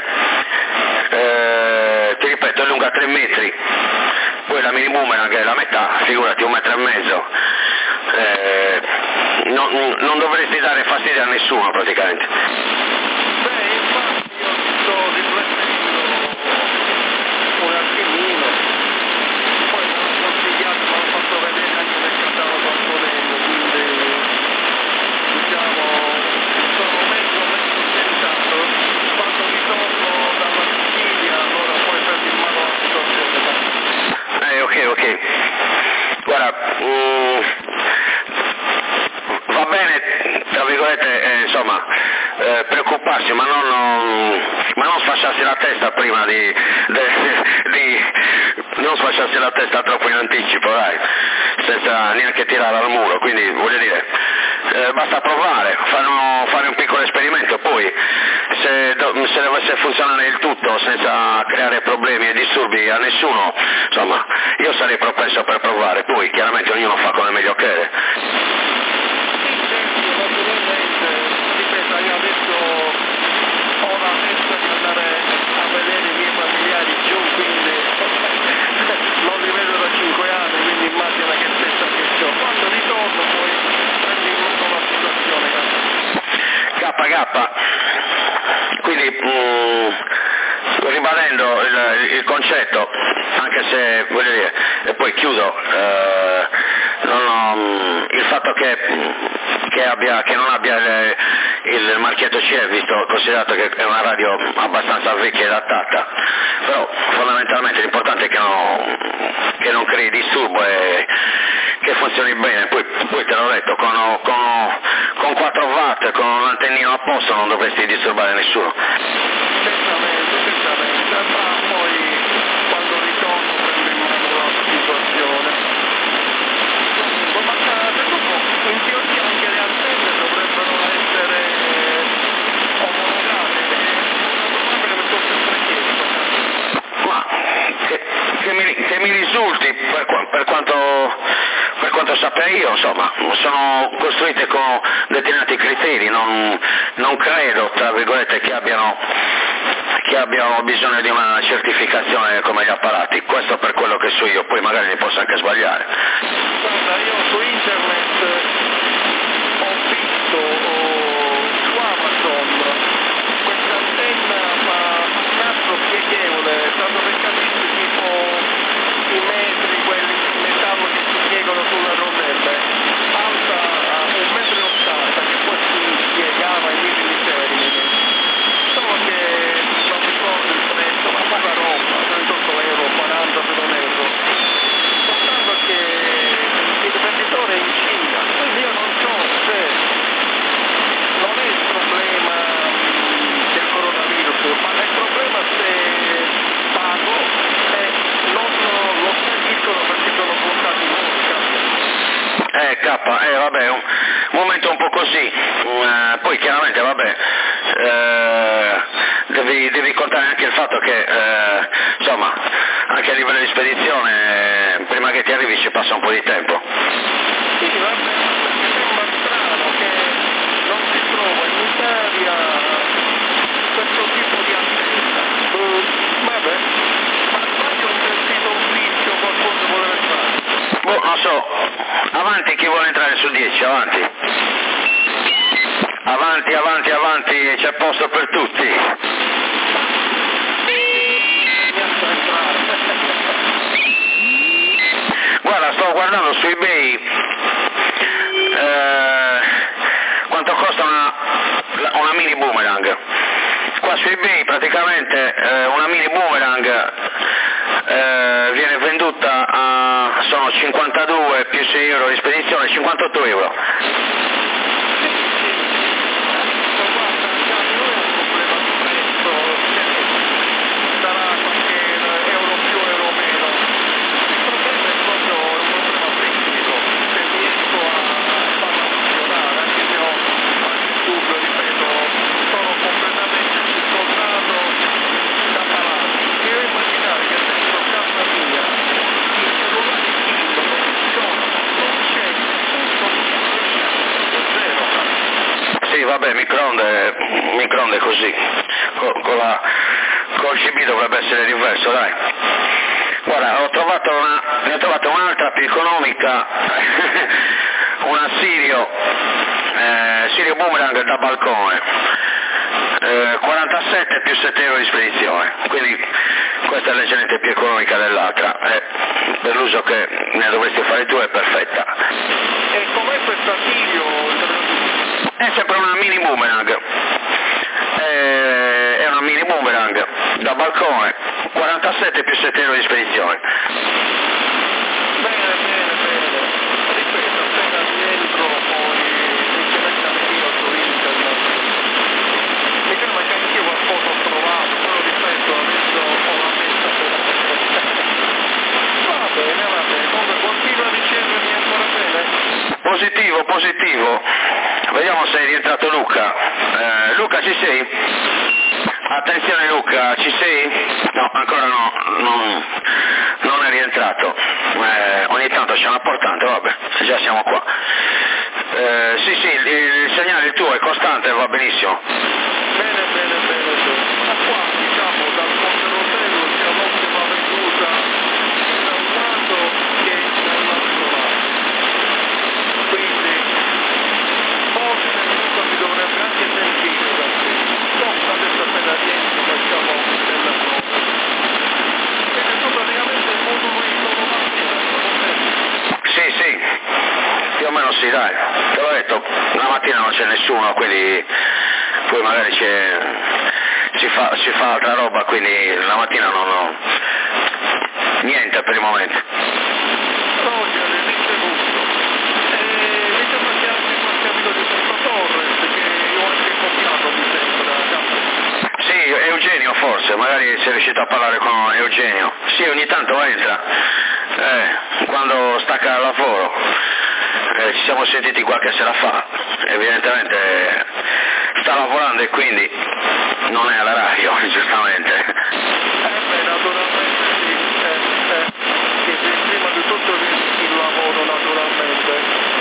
eh, ti ripeto, è lunga tre metri, poi la mini boomerang è la metà, figurati, un metro e mezzo. Eh, non, non dovresti dare fastidio a nessuno praticamente. Beh, infatti io sto riflettendo un attimino, poi mi hanno consigliato, mi hanno fatto vedere anche nel catalogo Antonello, quindi diciamo sono mezzo mezzo tentato. Quando ritorno dalla Sicilia allora poi prendo in mano la situazione. Eh, ok, ok. Guarda, mm, va bene, tra virgolette, eh, insomma, eh, preoccuparsi, ma non, non, ma non sfasciarsi la testa prima di, de, di non sfasciarsi la testa troppo in anticipo, dai, senza neanche tirare al muro, quindi voglio dire, eh, basta provare, fare, uno, fare un piccolo esperimento, poi se, se dovesse funzionare il tutto senza creare problemi e disturbi a nessuno, insomma, io sarei propenso per provare, poi chiaramente ognuno fa come meglio crede. Io adesso ho la testa di andare a vedere i miei familiari giù, quindi non li vedo da cinque anni, quindi immagina che testa che ho. Quando ritorno poi prendo in conto la situazione. stampa. Quindi mh, ribadendo il, il concetto, anche se voglio dire, e poi chiudo, eh, non ho, il fatto che, che, abbia, che non abbia il, il marchietto C E, visto considerato che è una radio abbastanza vecchia e adattata, però fondamentalmente l'importante è che non, che non crei disturbo e che funzioni bene. Poi, poi te l'ho detto, con, con, con quattro watt, con un antennino a posto non dovresti disturbare nessuno. Certamente, certamente, ma poi quando ritorno prendo in mano la situazione. Ma dopo in teoria anche le antenne dovrebbero essere omologate, è una domanda che mi sono sempre chiesto. Ma che, che, mi, che mi risulti, per, per, quanto, per quanto sappia io, insomma, sono costruite con determinati criteri, non, non credo, tra virgolette, che abbiano, che abbiano bisogno di una certificazione come gli apparati, questo per quello che so io, poi magari mi posso anche sbagliare. Guarda, io su internet ho visto oh, su Amazon questa antenna ma un nastro pieghevole, tanto per capirsi tipo i metri, quelli di metallo che si piegano sulle rondelle, alta a un metro e ottanta, che poi si piegava in minimi termini. Solo che non ricordo il prezzo, ma poca roba, trentotto euro, quaranta se non erro. Soltanto che il venditore è in Cina, quindi io non so se non è il problema mh, del coronavirus, ma è il problema se pago e non lo spediscono perché sono bloccati i voli. Eh, K, eh vabbè, un momento un po' così, uh, poi chiaramente vabbè, eh, devi, devi contare anche il fatto che, eh, insomma, anche a livello di spedizione, eh, prima che ti arrivi ci passa un po' di tempo. Sì, vabbè, mi sembra strano che non si trova in Italia questo tipo di antenna. Uh, vabbè, ma quasi ho sentito un fischio, qualcosa voleva fare. Boh, non so, avanti chi vuole entrare su dieci, avanti. Avanti, avanti, avanti, c'è posto per tutti. Guarda, sto guardando su eBay eh, quanto costa una, una mini boomerang. Qua su eBay praticamente eh, una mini boomerang eh, viene venduta a, sono cinquantadue più sei euro di spedizione, cinquantotto euro. Vabbè, microonde, microonde così, con, con la, col C B dovrebbe essere diverso, dai. Guarda, ho trovato una, ne ho trovato un'altra più economica, una Sirio, eh, Sirio Boomerang da balcone, eh, quarantasette più sette euro di spedizione, quindi questa è leggermente più economica dell'altra, eh, per l'uso che ne dovresti fare tu è perfetta. E com'è questa Sirio? È sempre una mini boomerang, è una mini boomerang da balcone, quarantasette più sette euro di spedizione. Bene, bene, bene. Ripeto, appena rientro poi mi ci metta anch'io su internet. Mi sembra che anch'io qualcosa ho trovato, però ripeto, adesso ho la testa per Va bene, va bene. Comunque continua a ricevermi ancora bene? Positivo, positivo. Vediamo se è rientrato Luca. Eh, Luca, ci sei? Attenzione Luca, ci sei? No, ancora no, non, non è rientrato. Eh, ogni tanto c'è un apportante, vabbè, già siamo qua. Eh, sì, sì, il, il segnale il tuo è costante, va benissimo. Bene, bene, bene, bene. Ma qua, diciamo, dal Ponte Rosello c'è un'ottima veduta sia da un lato che dall'altro lato. Quindi forse Luca mi dovrebbe anche sentire da digiuno, quindi poi magari c'è, si, fa, si fa altra roba, quindi la mattina non ho niente per il momento. Roger, ricevuto. E mi sembra che anche qualche amico di Santo Torres, che io ho anche copiato, mi sembra, da Sì, Eugenio forse, magari sei riuscito a parlare con Eugenio. Sì, ogni tanto entra, eh, quando stacca dal lavoro. Eh, ci siamo sentiti qualche sera fa, evidentemente sta lavorando e quindi non è alla radio, giustamente. Eh beh, naturalmente sì, eh, eh, che prima di tutto il lavoro naturalmente.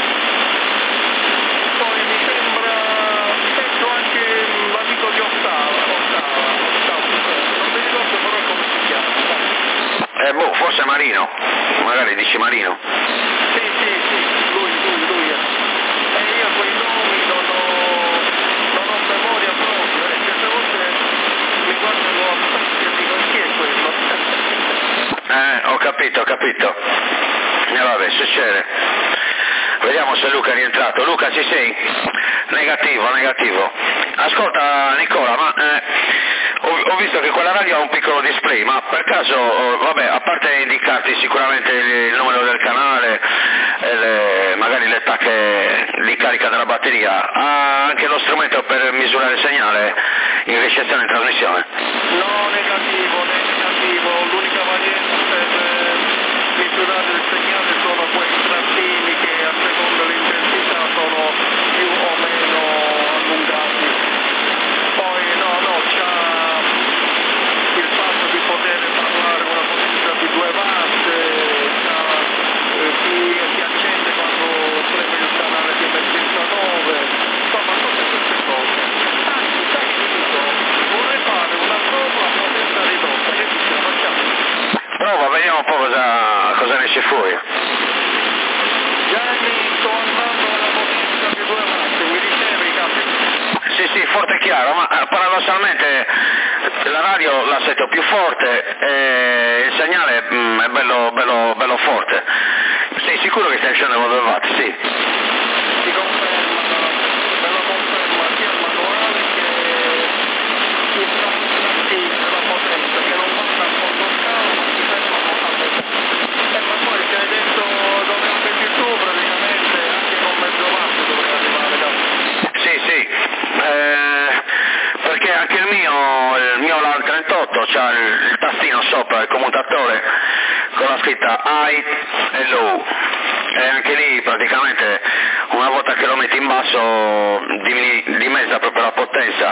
Poi mi sembra, sento anche l'amico di Ottava, Ottava, Ottava, non mi ricordo però come si chiama. Eh boh, forse Marino, magari dici Marino. Sì, sì, sì, lui, lui, lui è. E io quei nomi non ho, non ho memoria proprio, e certe volte mi guardano a specchio e dico chi è quello? Eh, ho capito, ho capito. E vabbè, succede. Vediamo se Luca è rientrato. Luca, ci sei? Negativo, negativo. Ascolta Nicola, ma eh, ho, ho visto che quella radio ha un piccolo display, ma per caso, oh, vabbè, a parte indicarti sicuramente il, il numero del canale, e le, magari le tacche di carica della batteria, ha anche lo strumento per misurare il segnale in ricezione e trasmissione? No, negativo, negativo. L'unica variante per eh, misurare il segnale sono quei trattini che a seconda dell'intensità sono più o meno allungati. Poi no, no, c'ha il fatto di poter parlare una potenza di due watt, c'ha, eh, si, si accende quando preme il canale di emergenza nove, insomma tutte queste cose. Anzi, sai che ti dico, vorrei fare una prova a potenza ridotta, che dici, la facciamo? Prova, vediamo un po' cosa, cosa ne esce fuori. Gianni, sto andando alla potenza di due watt, mi ricevi, capi? Sì, sì, forte e chiaro, ma eh, paradossalmente la radio la sento più forte e il segnale mm, è bello, bello, bello forte. Sei sicuro che stai uscendo con due watt? Sì. Ti conferma, me lo conferma sia il manuale che i tratti della potenza, che non vanno a fondo scala ma si fermano a metà. E ma poi se hai detto dove anche tu praticamente anche con mezzo watt dovrei arrivare, capi? Sì, sì, eh, perché anche il mio, il mio LAN trentotto c'ha il, il tastino sopra, il commutatore con la scritta high e low, e anche lì praticamente una volta che lo metti in basso dimini, dimezza proprio la potenza,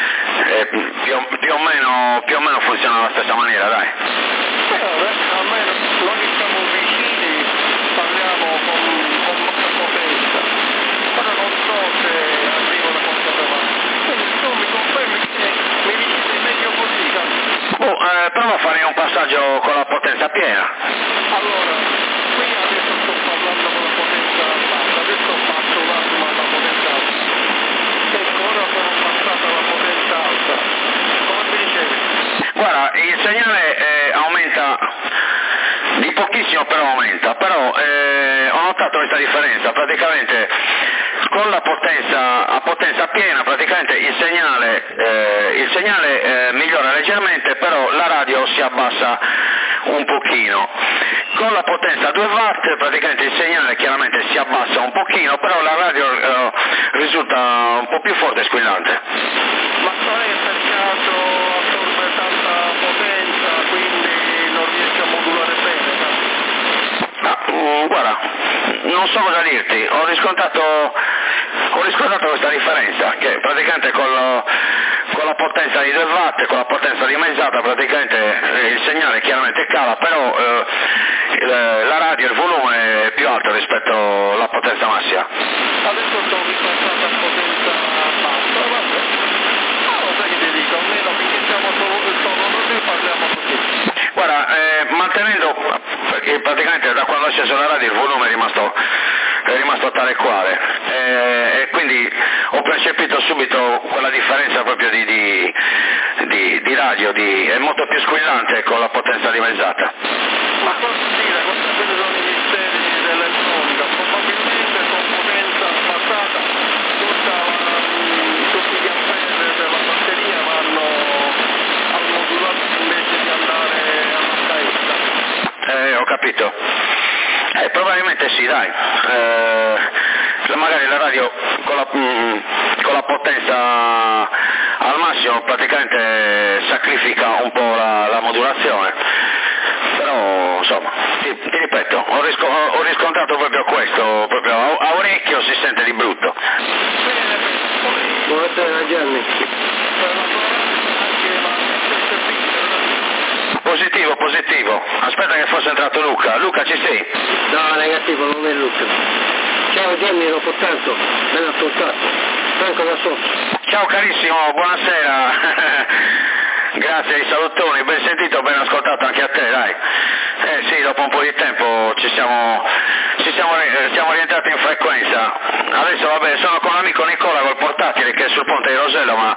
e più, più, o meno, più o meno funziona alla stessa maniera, dai. Eh, vabbè, almeno noi che siamo vicini parliamo con, con molta potenza, però non so se arrivo da quanto avanti. Quindi tu mi confermi che mi dici che è meglio così, capi? Oh, eh, prova a fare un passaggio con la potenza piena. Allora, qui adesso sto parlando con la potenza bassa, adesso ho fatto un attimo alla potenza alta. Ecco, ora sono passato alla potenza alta. Come mi dicevi? Guarda, il segnale eh, aumenta di pochissimo, però aumenta, però eh, ho notato questa differenza, praticamente con la potenza a potenza piena praticamente il segnale, eh, il segnale eh, migliora leggermente, però la radio si abbassa un pochino. Con la potenza due watt praticamente il segnale chiaramente si abbassa un pochino, però la radio eh, risulta un po' più forte e squillante. Ma sai per caso assorbe tanta potenza, quindi non riesce a modulare bene, capi? Ah, mm, guarda, non so cosa dirti, ho riscontrato, ho riscontrato questa differenza, che praticamente con, lo, con la potenza di due watt, con la potenza dimezzata praticamente eh, il segnale chiaramente cala, però eh, il, la radio, il volume è più alto rispetto alla potenza massima. Adesso sono ripassato a potenza bassa, vabbè. Ah, lo sai che ti dico, almeno finché siamo solo, solo noi parliamo così. Guarda, eh, mantenendo, perché praticamente da quando ho acceso la radio il volume è rimasto, è rimasto tale e quale, eh, e quindi ho percepito subito quella differenza proprio di, di, di, di radio, di, è molto più squillante con la potenza dimezzata. Ma posso dire, questi sono i misteri dell'elettronica, probabilmente con potenza passata tutta la, sì, dai, eh, magari la radio con la, mm, con la potenza al massimo praticamente sacrifica un po' la, la modulazione, però insomma, ti, ti ripeto, ho, risco, ho riscontrato proprio questo, proprio a, a orecchio si sente di brutto. Buonasera Gianni. Positivo, positivo. Aspetta che fosse entrato Luca. Luca, ci sei? No, negativo, non è Luca. Ciao Gianni, l'ho portato, ben ascoltato. Franco da sotto. Ciao carissimo, buonasera. Grazie ai salutoni, ben sentito, ben ascoltato anche a te, dai. Eh sì, dopo un po' di tempo ci siamo, ci siamo, siamo rientrati in frequenza. Adesso vabbè, sono con l'amico Nicola col portatile che è sul ponte di Rosello, ma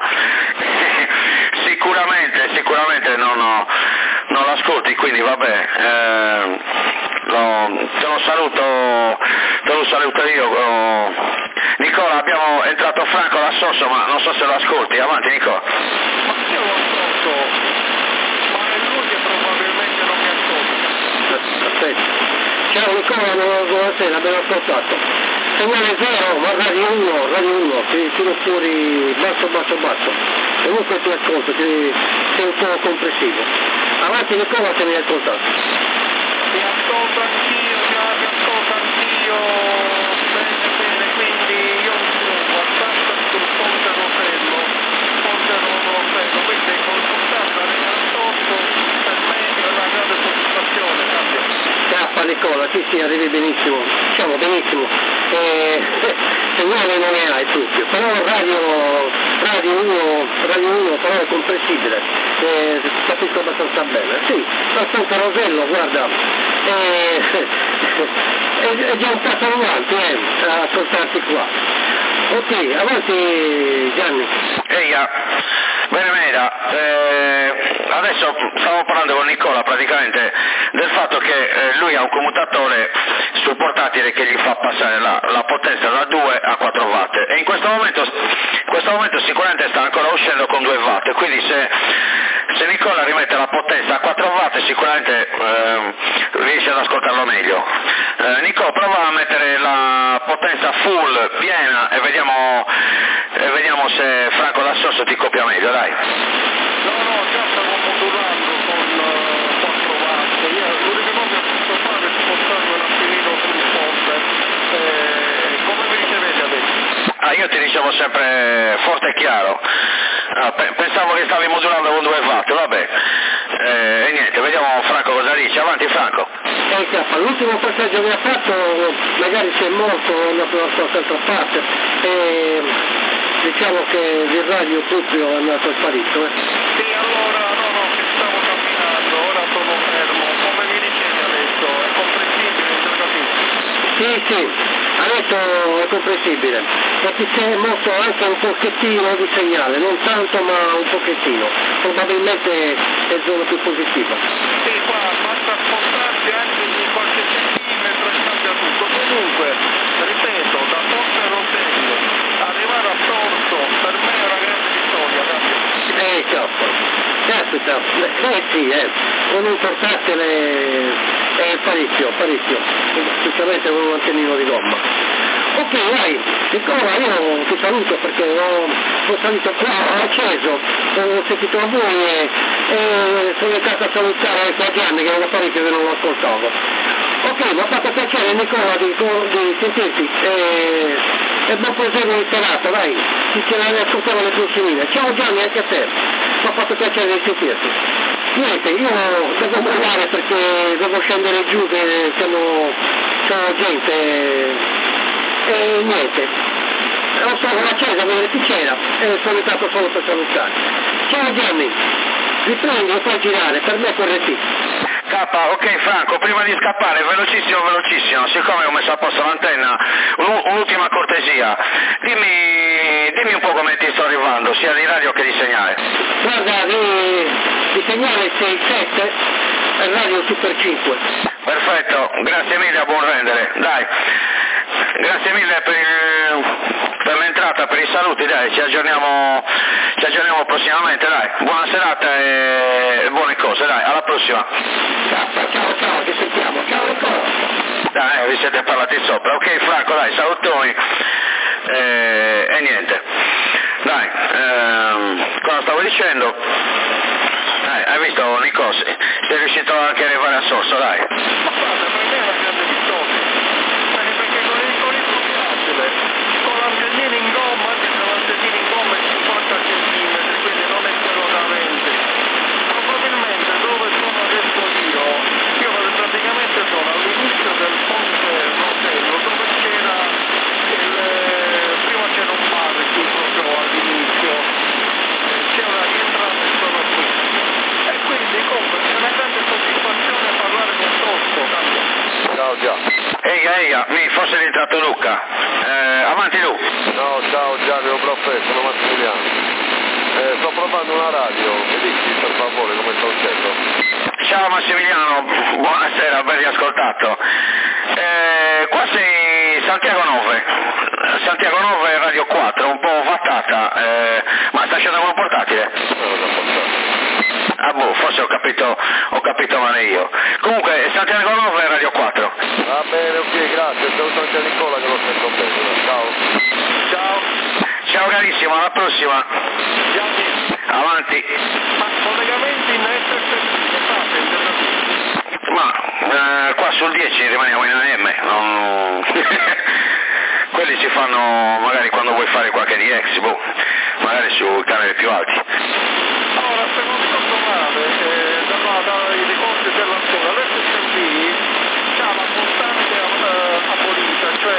sicuramente, sicuramente non, non l'ascolti, quindi vabbè, eh, lo, te lo saluto, te lo saluto io. Oh. Nicola, abbiamo entrato Franco da Sosso, ma non so se lo ascolti, avanti Nicola. Ma io lo ascolto, ma è lui che probabilmente non mi ascolta. Aspetta. Ciao Nicola, buonasera, ben ascoltato. Segnale zero, ma radio uno, radio uno, ti tiro fuori basso, basso, basso. Comunque ti ascolto, ti, sei un po' compressivo. Avanti Nicola, se mi hai ascoltato. Mi ascolto anch'io, già mi ascolto anch'io, bene, bene, quindi io sono abbastanza sul ponte Rosello, ponte Rosello, quindi con contatto arriva sotto, per me è una grande soddisfazione, cambia. Cappa Nicola, sì sì, arrivi benissimo, diciamo benissimo. Eh, segnale non ne hai proprio, però radio, radio uno, radio uno però è comprensibile, eh, capisco abbastanza bene. Sì, ma Ponte Rosello, guarda, eh, è, è già un passo avanti eh, a ascoltarti qua. Ok, avanti Gianni. Eia, bene Meda, eh, adesso stavo parlando con Nicola praticamente del fatto che eh, lui ha un commutatore sul portatile che gli fa passare la, la potenza da due a quattro watt e in questo momento, in questo momento sicuramente sta ancora uscendo con due watt, quindi se, se Nicola rimette la potenza a quattro watt sicuramente eh, riesce ad ascoltarlo meglio. Eh, Nicola, prova a mettere la potenza full, piena e vediamo, e vediamo se Franco da Sosso ti copia meglio, dai. No, no, già stavo modulando con uh, quattro watt, io l'unica cosa che posso fare è spostarmi un attimino sul ponte, eh, come mi ricevete adesso? Ah, io ti ricevo sempre forte e chiaro. Ah, pe- pensavo che stavi modulando con due watt, vabbè. Eh, e niente, vediamo Franco cosa dice. Avanti Franco. Eh, Cappa, l'ultimo passaggio che ha fatto magari si è morto o è andato da qualche altra parte e diciamo che il radio proprio è andato sparito. Eh. Sì, allora, no, no, che stavo camminando, ora sono fermo, come mi ricevi adesso? È comprensibile, non capisco? Sì, sì, adesso è comprensibile, perché si è morto anche un pochettino di segnale, non tanto ma un pochettino, probabilmente è zona più positiva. Sì, qua basta spostarsi anche di qualche centimetro e cambia tutto. Comunque, ripeto, da Ponte Rosello arrivare a Torso per me è una grande vittoria, cambia. Eh, cazzo, caspita, eh sì, eh, con un portatile è parecchio, parecchio, sicuramente con un antennino di gomma. Ok, vai, Nicola, io ti saluto perché ho, ho salito qua, ho acceso, ho sentito la voi e, e sono entrato a salutare qua Gianni che era parecchio che non lo ascoltavo. Ok, mi ha fatto piacere Nicola di, di sentirti e, e buon proseguo di serata, dai, ci ascoltiamo le prossime. Ciao Gianni, anche a te, mi ha fatto piacere di sentirti. Niente, io devo andare perché devo scendere giù che siamo, siamo gente e niente. Lo so, la chiesa a vedere chi c'era e sono entrato solo per salutare. Ciao Gianni, riprendi e fai girare, per me corretti. K, ok Franco, prima di scappare, velocissimo, velocissimo, siccome ho messo a posto l'antenna, un'ultima cortesia, dimmi, dimmi un po' come ti sto arrivando, sia di radio che di segnale. Guarda, di, di segnale sei sette e radio Super cinque. Perfetto, grazie mille, a buon rendere, dai, grazie mille per, il, per l'entrata, per i saluti, dai, ci aggiorniamo, ci aggiorniamo prossimamente, dai, buona serata e buone cose, dai, alla prossima. Ciao, ciao, ciao, ci sentiamo, ciao ancora. Dai, vi siete parlati sopra. Ok Franco, dai, salutoni. Eh, e niente. Dai, ehm, cosa stavo dicendo? Dai, hai visto Nico? Sei riuscito anche a arrivare a Sorso, dai. Ma guarda, per me è una grande vittoria. Perché, perché con il turismo facile, con l'Argentina in gomma, anche se l'Argentina in gomma è cinquanta centimetri, quindi non è quello da venti. Probabilmente dove sono adesso io, io praticamente sono all'inizio del ponte Rosello, dove c'era il, prima c'era un bar qui proprio all'inizio, c'era rientrato e sono qui. E quindi comunque c'è una grande soddisfazione parlare con Tosco, Cambio. Ciao Gia. Ehi, ehi, mi fosse rientrato Luca. Eh, avanti Lu. No, ciao Gianni, prof, sono Massimiliano. Eh, sto provando una radio, mi dici per favore come sta uscendo? Ciao Massimiliano, buonasera, ben riascoltato. Eh, qua sei Santiago nove, Santiago nove Radio quattro, un po' vattata, eh, ma sta scendendo un portatile? Non l'ho portato. Ah boh, forse ho capito, ho capito male io. Comunque, Santiago nove Radio quattro. Va bene, ok, grazie, saluto anche a Nicola che lo sento bene, ciao. Ciao. Ciao carissimo, alla prossima. Gianni. Avanti. Ma collegamenti in S S P, ne fate in Ma eh, qua sul dieci rimaniamo in A M, non... quelli si fanno magari quando vuoi fare qualche D X, boh, magari su canali più alti. Ora, se non ricordo male, eh, da, dai ricordi della scuola, l'S S P ha la portante eh, abolita, cioè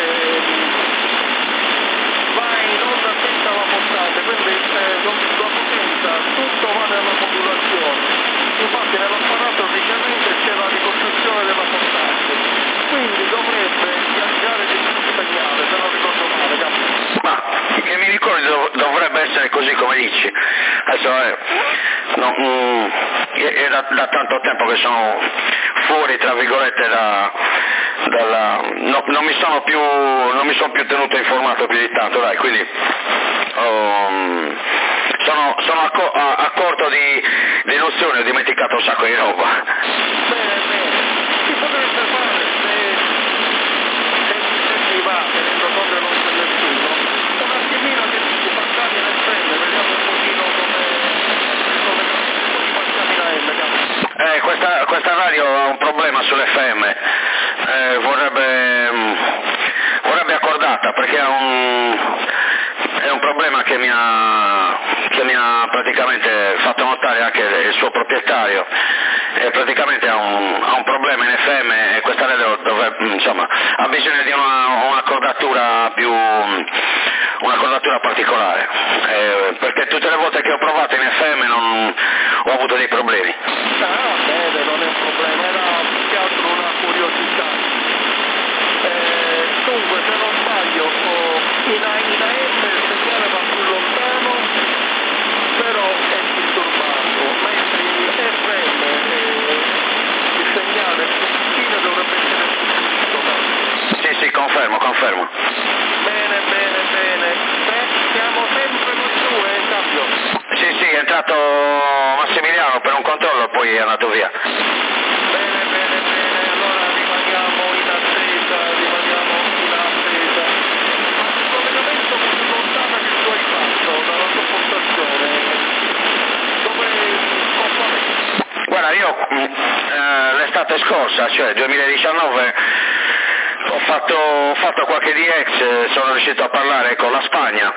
va in onda senza la portante, quindi eh, la potenza, tutto va nella modulazione. Infatti nell'apparato ricevente c'è la ricostruzione della portante, quindi dovrebbe viaggiare di più segnale, se non ricordo male, capito? Ma che mi ricordi dov- dovrebbe essere così come dici. Adesso eh, no, mm, è, è da, da tanto tempo che sono fuori tra virgolette da, dalla, no, non mi sono più non mi sono più tenuto informato più di tanto, dai, quindi um, sono, sono a, co- a, a corto di, di nozioni, ho dimenticato un sacco di roba. Bene, bene, si potrebbe fare se, se, se si va tenendo conto dello stellestino, un attimino che si passati nel treno, vediamo un pochino come come poi passiamo in A M, capito? Eh, questa, questa radio ha un problema sull'F M, eh, vorrebbe, vorrebbe accordata perché ha un, è un problema che mi ha, che mi ha praticamente fatto notare anche il suo proprietario, e praticamente ha un, ha un problema in F M e questa radio dovrebbe, insomma, ha bisogno di una, un'accordatura più, un'accordatura particolare, eh, perché tutte le volte che ho provato in F M non ho avuto dei problemi. Ah, bene, non è un problema, era più che altro una curiosità. Eh, dunque, se non sbaglio, oh, in, A- in A M il segnale va più lontano, però è disturbato, mentre in F M eh, il segnale più vicino dovrebbe essere più vicino. Sì, sì, confermo, confermo. Bene, bene, bene. Beh, siamo sempre noi due, cambio. Sì, sì, è entrato Massimiliano per un controllo e poi è andato via. Bene, bene, bene, allora rimaniamo in attesa, rimaniamo in attesa. Ma il collegamento più lontano che tu hai fatto dalla tua postazione, dove completamente? Guarda, io eh, l'estate scorsa, cioè duemiladiciannove, ho fatto, ho fatto qualche D X, sono riuscito a parlare con la Spagna.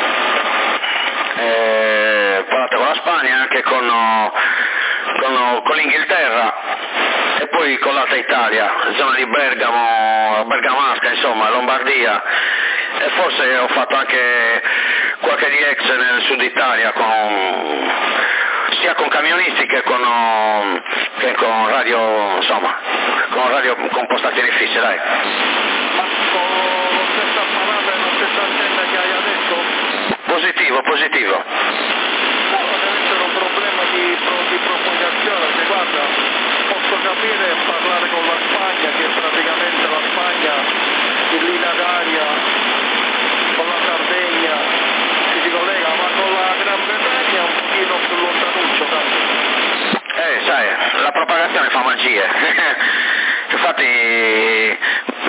Eh, ho parlato con la Spagna, anche con, con, con l'Inghilterra e poi con l'Alta Italia, zona di Bergamo, Bergamasca, insomma, Lombardia, e forse ho fatto anche qualche D X nel sud Italia con, sia con camionisti che con, che con radio, insomma, con radio con postazioni fisse, dai. Ma con lo stesso apparato e la stessa antenna che hai adesso? Positivo, positivo. No, deve essere un problema di, pro, di propagazione, che guarda, posso capire e parlare con la Spagna, che praticamente la Spagna in linea d'aria con la Sardegna si si collega, ma con la Gran Bretagna è un pochino più lontanuccio, tanto. Eh, sai, la propagazione fa magie. Infatti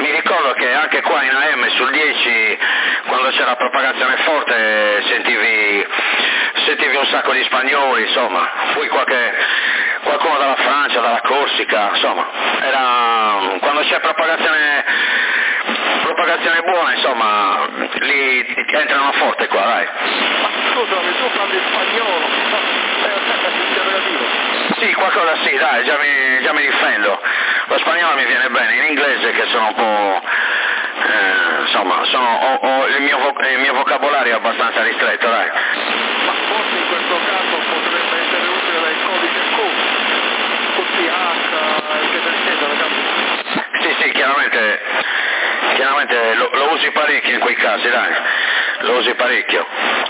anche qua in A M sul dieci, quando c'era propagazione forte, sentivi, sentivi un sacco di spagnoli, insomma, poi qualche, qualcuno dalla Francia, dalla Corsica, insomma, era, quando c'è propagazione, propagazione buona, insomma, lì entrano forte qua, dai. Ma scusami, tu parli spagnolo, è interrogativo. Sì, qualcosa sì, dai, già mi, già mi difendo. Lo spagnolo mi viene bene, in inglese che sono un po'... Eh, insomma, sono, ho, ho il, mio, il mio vocabolario è abbastanza ristretto, dai. Ma forse in questo caso potrebbe essere utile il codice Q, Q T H, eccetera, eccetera, capisci? Sì, sì, chiaramente, chiaramente lo, lo usi parecchio in quei casi, dai, lo usi parecchio,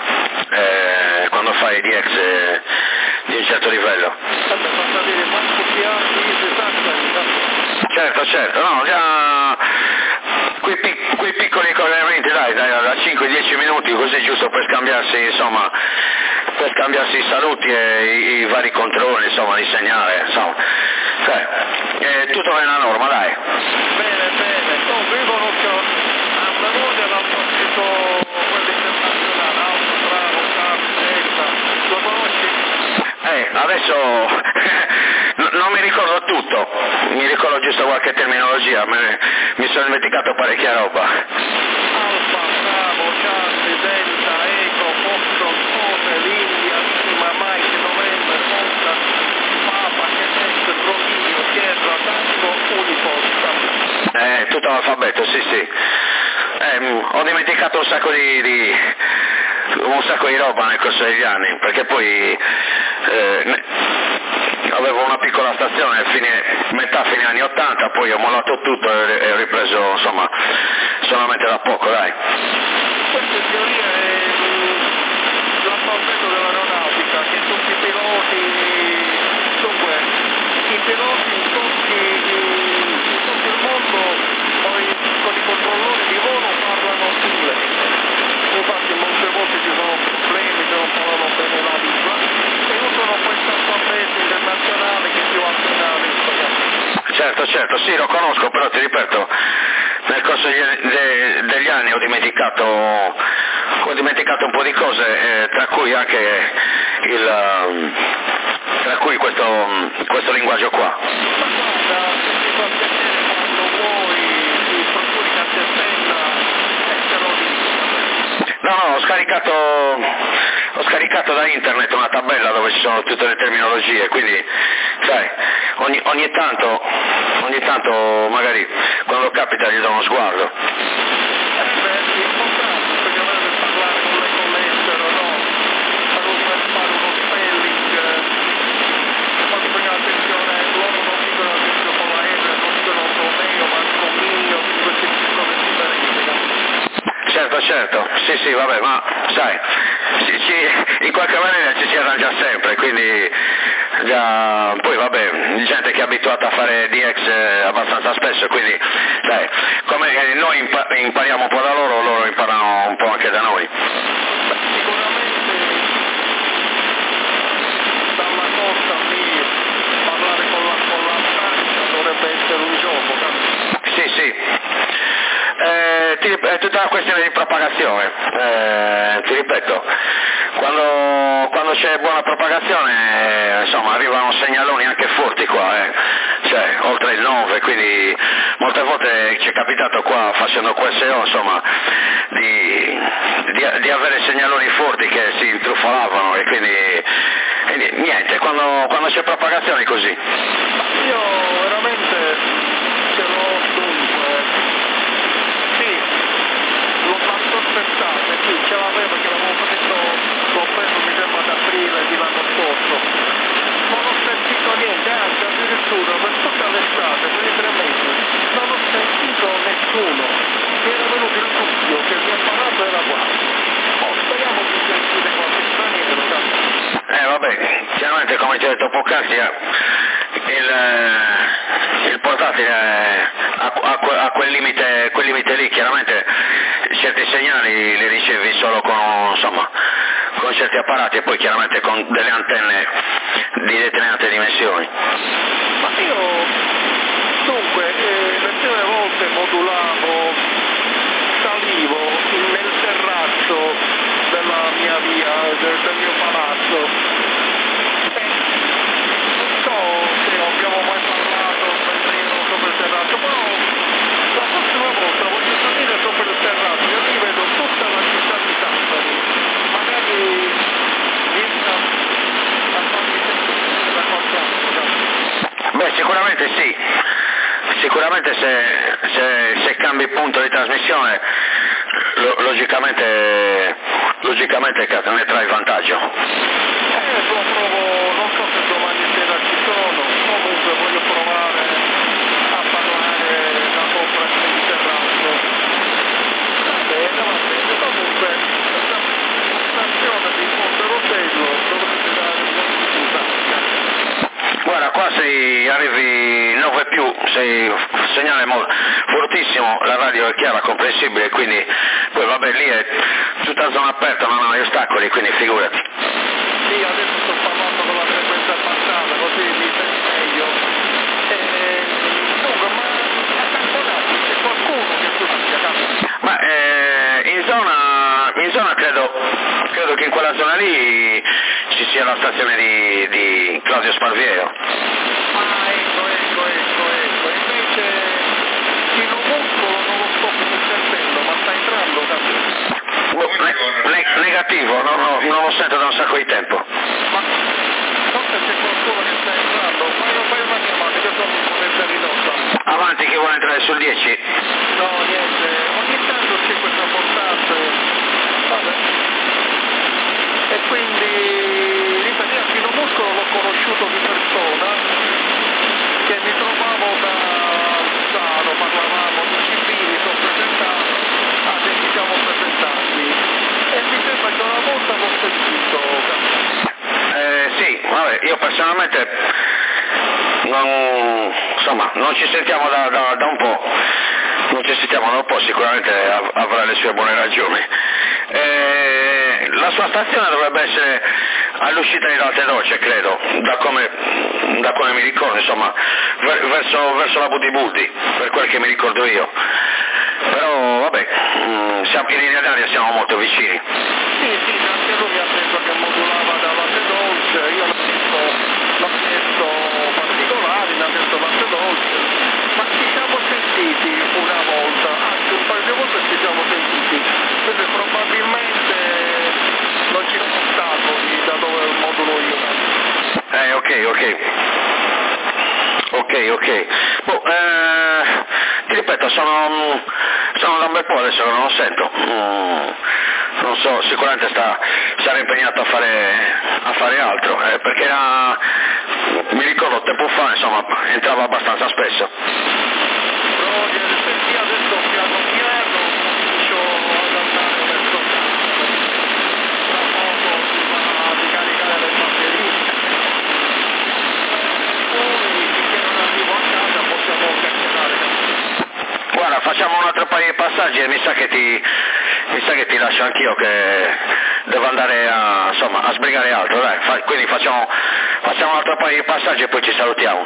eh, quando fai D X eh, di un certo livello. Sempre fa sapere, ma Q T H, esatto, certo, certo, no, già... Quei, pic- quei piccoli collegamenti, dai, dai, da cinque dieci minuti, così giusto per scambiarsi, insomma, per scambiarsi i saluti e i, i vari controlli, insomma, di segnale, insomma. Cioè, eh, tutto nella norma, dai. Bene, bene, comunque io conosco a memoria dal partito quello internazionale, Alto, Bravo, Carlo, Delta, lo conosci? Eh, adesso non mi ricordo tutto, mi ricordo giusto qualche terminologia, me, mi sono dimenticato parecchia roba. Alfa, Bravo, Charlie, Delta, Eco, Foxtrot, Hotel, India, Lima, Mike, November, Monza, Papa, Quebec, Romeo, Sierra, Tango, Uniposta. Eh, tutto l'alfabeto, sì, sì. Eh, ho dimenticato un sacco di, di un sacco di roba nel corso degli anni, perché poi eh, avevo una piccola stazione, fine, metà fine anni ottanta, poi ho mollato tutto e, e ho ripreso, insomma, solamente da poco, dai. Questa in teoria è l'alfabeto dell'aeronautica, che tutti i piloti, dunque, i piloti in tutti, in tutto il mondo, poi con i controllori di volo parlano inglese. Infatti molte volte ci sono problemi se non parlano bene la lingua e usano questo alfabeto internazionale che ti ho appena detto. Certo, certo, sì, lo conosco, però ti ripeto, nel corso degli, de, degli anni ho dimenticato, ho dimenticato un po' di cose, eh, tra cui anche il, tra cui questo, questo linguaggio qua. Ma guarda, se ti fa piacere quando vuoi, ti procuri una cartella e te lo dico. No, no, ho scaricato, ho scaricato da internet una tabella dove ci sono tutte le terminologie, quindi, sai, ogni, ogni tanto, ogni tanto magari quando capita gli do uno sguardo. Eh beh, è importante perché non deve parlare con le collette, no? Per non fare uno spelling, quando perché attenzione, loro non dicono attenzione con la R, non dicono Romeo, ma Romeo, queste piccole differenze, capisci? Certo, certo, sì, sì, vabbè, ma sai, ci, ci, in qualche maniera ci si arrangia sempre, quindi già, poi vabbè, gente che è abituata a fare D X abbastanza spesso, quindi sai, come noi impa- impariamo un po' da loro, loro imparano un po' anche da noi. Beh, sicuramente dalla costa lì parlare con la, con la Francia dovrebbe essere un gioco, capisci? Sì, sì. Eh, ti, è tutta una questione di propagazione, eh, ti ripeto, quando, quando c'è buona propagazione, eh, insomma, arrivano segnaloni anche forti qua, eh. Cioè, oltre il nove, quindi molte volte ci è capitato qua, facendo Q S O, insomma, di, di, di avere segnaloni forti che si intrufolavano e quindi, e niente, quando, quando c'è propagazione è così. Io veramente ce l'ho dunque. Sì, l'ho fatto aspettare, sì, ce l'avevo che l'avevo preso, l'ho preso mi sembra ad aprile di l'anno scorso. Non ho sentito niente, anzi addirittura per tutta l'estate, per i tre mesi, non ho sentito nessuno. Mi era venuto il dubbio che il mio apparato era qua. Oh, speriamo di sentire qualche straniero, capisci? Eh vabbè, chiaramente come ti ho detto poc'anzi, il, il portatile ha, ha, ha quel, limite, quel limite lì, chiaramente certi segnali li ricevi solo con, insomma, con certi apparati e poi chiaramente con delle antenne di determinate dimensioni. Ma io dunque eh, le prime volte modulavo sicuramente sì, sicuramente se, se, se cambi punto di trasmissione lo, logicamente, logicamente ne trai vantaggio. Eh, lo provo, non so se domani sera ci sono, comunque voglio provare a parlare da sopra il terrazzo. Va bene, va bene, comunque la stazione di Ponte Rosello dovrebbe dare un buon risultato. Guarda, qua se arrivi nove più, sei segnale molto fortissimo, la radio è chiara, comprensibile, quindi poi vabbè lì è tutta zona aperta, non ha ostacoli, quindi figurati. Sì, adesso sto parlando con la frequenza abbassata, così mi sento meglio. E, dunque, ma a Camponati c'è qualcuno che tu abbia capito? Ma eh, in zona, in zona credo, credo che in quella zona lì ci sia la stazione di, di Claudio Sparviero. Ah, ecco, ecco, ecco, ecco. Invece Chino Muscolo non lo sto più sentendo, ma sta entrando, capito? Ne, ne, negativo, no, no, non lo sento da un sacco di tempo. Ma forse c'è qualcuno che sta entrando, fai, fai una chiamata, che sono un po' mezza ridotta. Avanti, chi vuole entrare sul dieci? No, niente, ogni tanto c'è questa portata, vabbè. E quindi, ripeto, io Chino Muscolo l'ho conosciuto di persona, che mi trovavo da Zaro, parlavamo di civili, sono presentato, ah, che ci siamo presentati, e mi sembra che una volta l'ho sentito, Eh, sì, vabbè, io personalmente non, insomma, non ci sentiamo da, da, da un po', non ci sentiamo da un po', sicuramente av- avrà le sue buone ragioni. Eh, la sua stazione dovrebbe essere all'uscita di Alte Docce, credo, da come, da come mi ricordo, insomma, ver- verso, verso la Budibuldi, per quel che mi ricordo io. Però vabbè, mh, siamo, in linea d'aria siamo molto vicini. sì, sì, anche lui mi ha detto che modulava da Latte Dolce, io l'ho visto, l'ho chiesto particolari, mi ha detto Latte Dolce, ma ci siamo sentiti una volta, anzi un paio di volte ci siamo sentiti, quindi probabilmente non ci sono ostacoli da dove modulo io. Eh, ok, ok. Ok, ok. Boh, eh, ti ripeto, sono, sono da un bel po' adesso che non lo sento. Mm, non so, sicuramente sta, sarà impegnato a fare, a fare altro, eh, perché era, mi ricordo tempo fa, insomma, entrava abbastanza spesso. Roger, senti, adesso piano piano comincio ad andare verso casa, tra poco si va a ricaricare le batterie, poi finché non arrivo a casa possiamo chiacchierare. Guarda, facciamo un altro paio di passaggi e mi sa che ti, mi sa che ti lascio anch'io che devo andare a, insomma, a sbrigare altro, dai, fa, quindi facciamo, facciamo un altro paio di passaggi e poi ci salutiamo.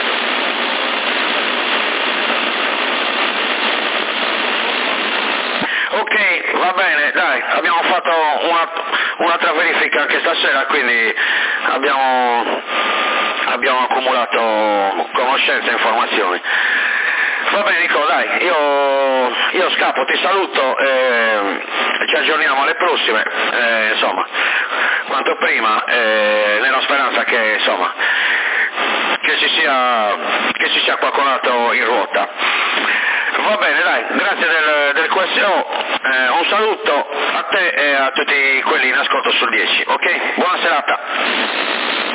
Ok, va bene, dai, abbiamo fatto una, un'altra verifica anche stasera, quindi abbiamo, abbiamo accumulato conoscenze e informazioni. Va bene Nico, dai, io, io scappo, ti saluto e ci aggiorniamo alle prossime, eh, insomma, quanto prima, eh, nella speranza che, insomma, che ci sia, che ci sia qualcun altro in ruota. Va bene, dai, grazie del, del Q S O, eh, un saluto a te e a tutti quelli in ascolto sul dieci, ok? Buona serata.